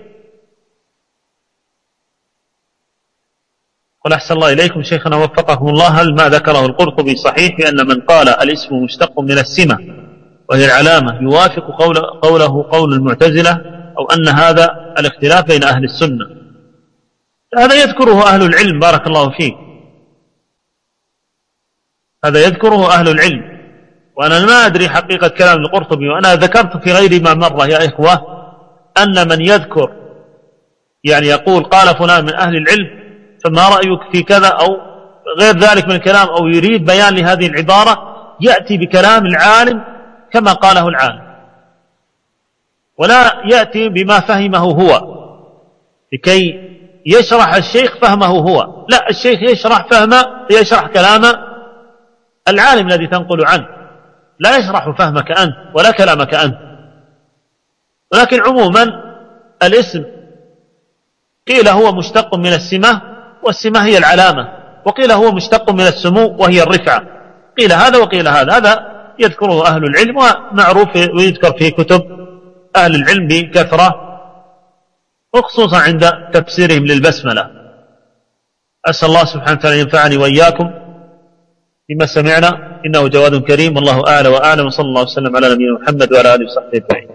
Speaker 1: قل أحسن الله إليكم شيخنا وفقكم الله، هل ما ذكره القرطبي صحيح بأن من قال الاسم مشتق من السمة وهي العلامة يوافق قوله قول المعتزلة، أو أن هذا الاختلاف بين أهل السنة؟ هذا يذكره أهل العلم بارك الله فيك، هذا يذكره أهل العلم، وأنا ما أدري حقيقة كلام القرطبي. وأنا ذكرت في غير ما مرة يا إخوة أن من يذكر يعني يقول قال فلان من أهل العلم فما رأيك في كذا أو غير ذلك من الكلام، أو يريد بيان لهذه العبارة، يأتي بكلام العالم كما قاله العالم، ولا يأتي بما فهمه هو لكي يشرح الشيخ فهمه هو. لا، الشيخ يشرح كلام العالم الذي تنقل عنه، لا يشرح فهمك أنت ولا كلامك أنت. ولكن عموما الاسم قيل هو مشتق من السمة، والسمة هي العلامة، وقيل هو مشتق من السمو وهي الرفعة، قيل هذا وقيل هذا يذكره أهل العلم ومعروف ويذكر في كتب أهل العلم بكثرة، وخصوصا عند تفسيرهم للبسملة. أسأل الله سبحانه وتعالى ينفعني وإياكم بما سمعنا، إنه جواد كريم، والله أعلى وأعلم، وصلى الله وسلم على نبينا محمد وعلى آله وصحبه أجمعين.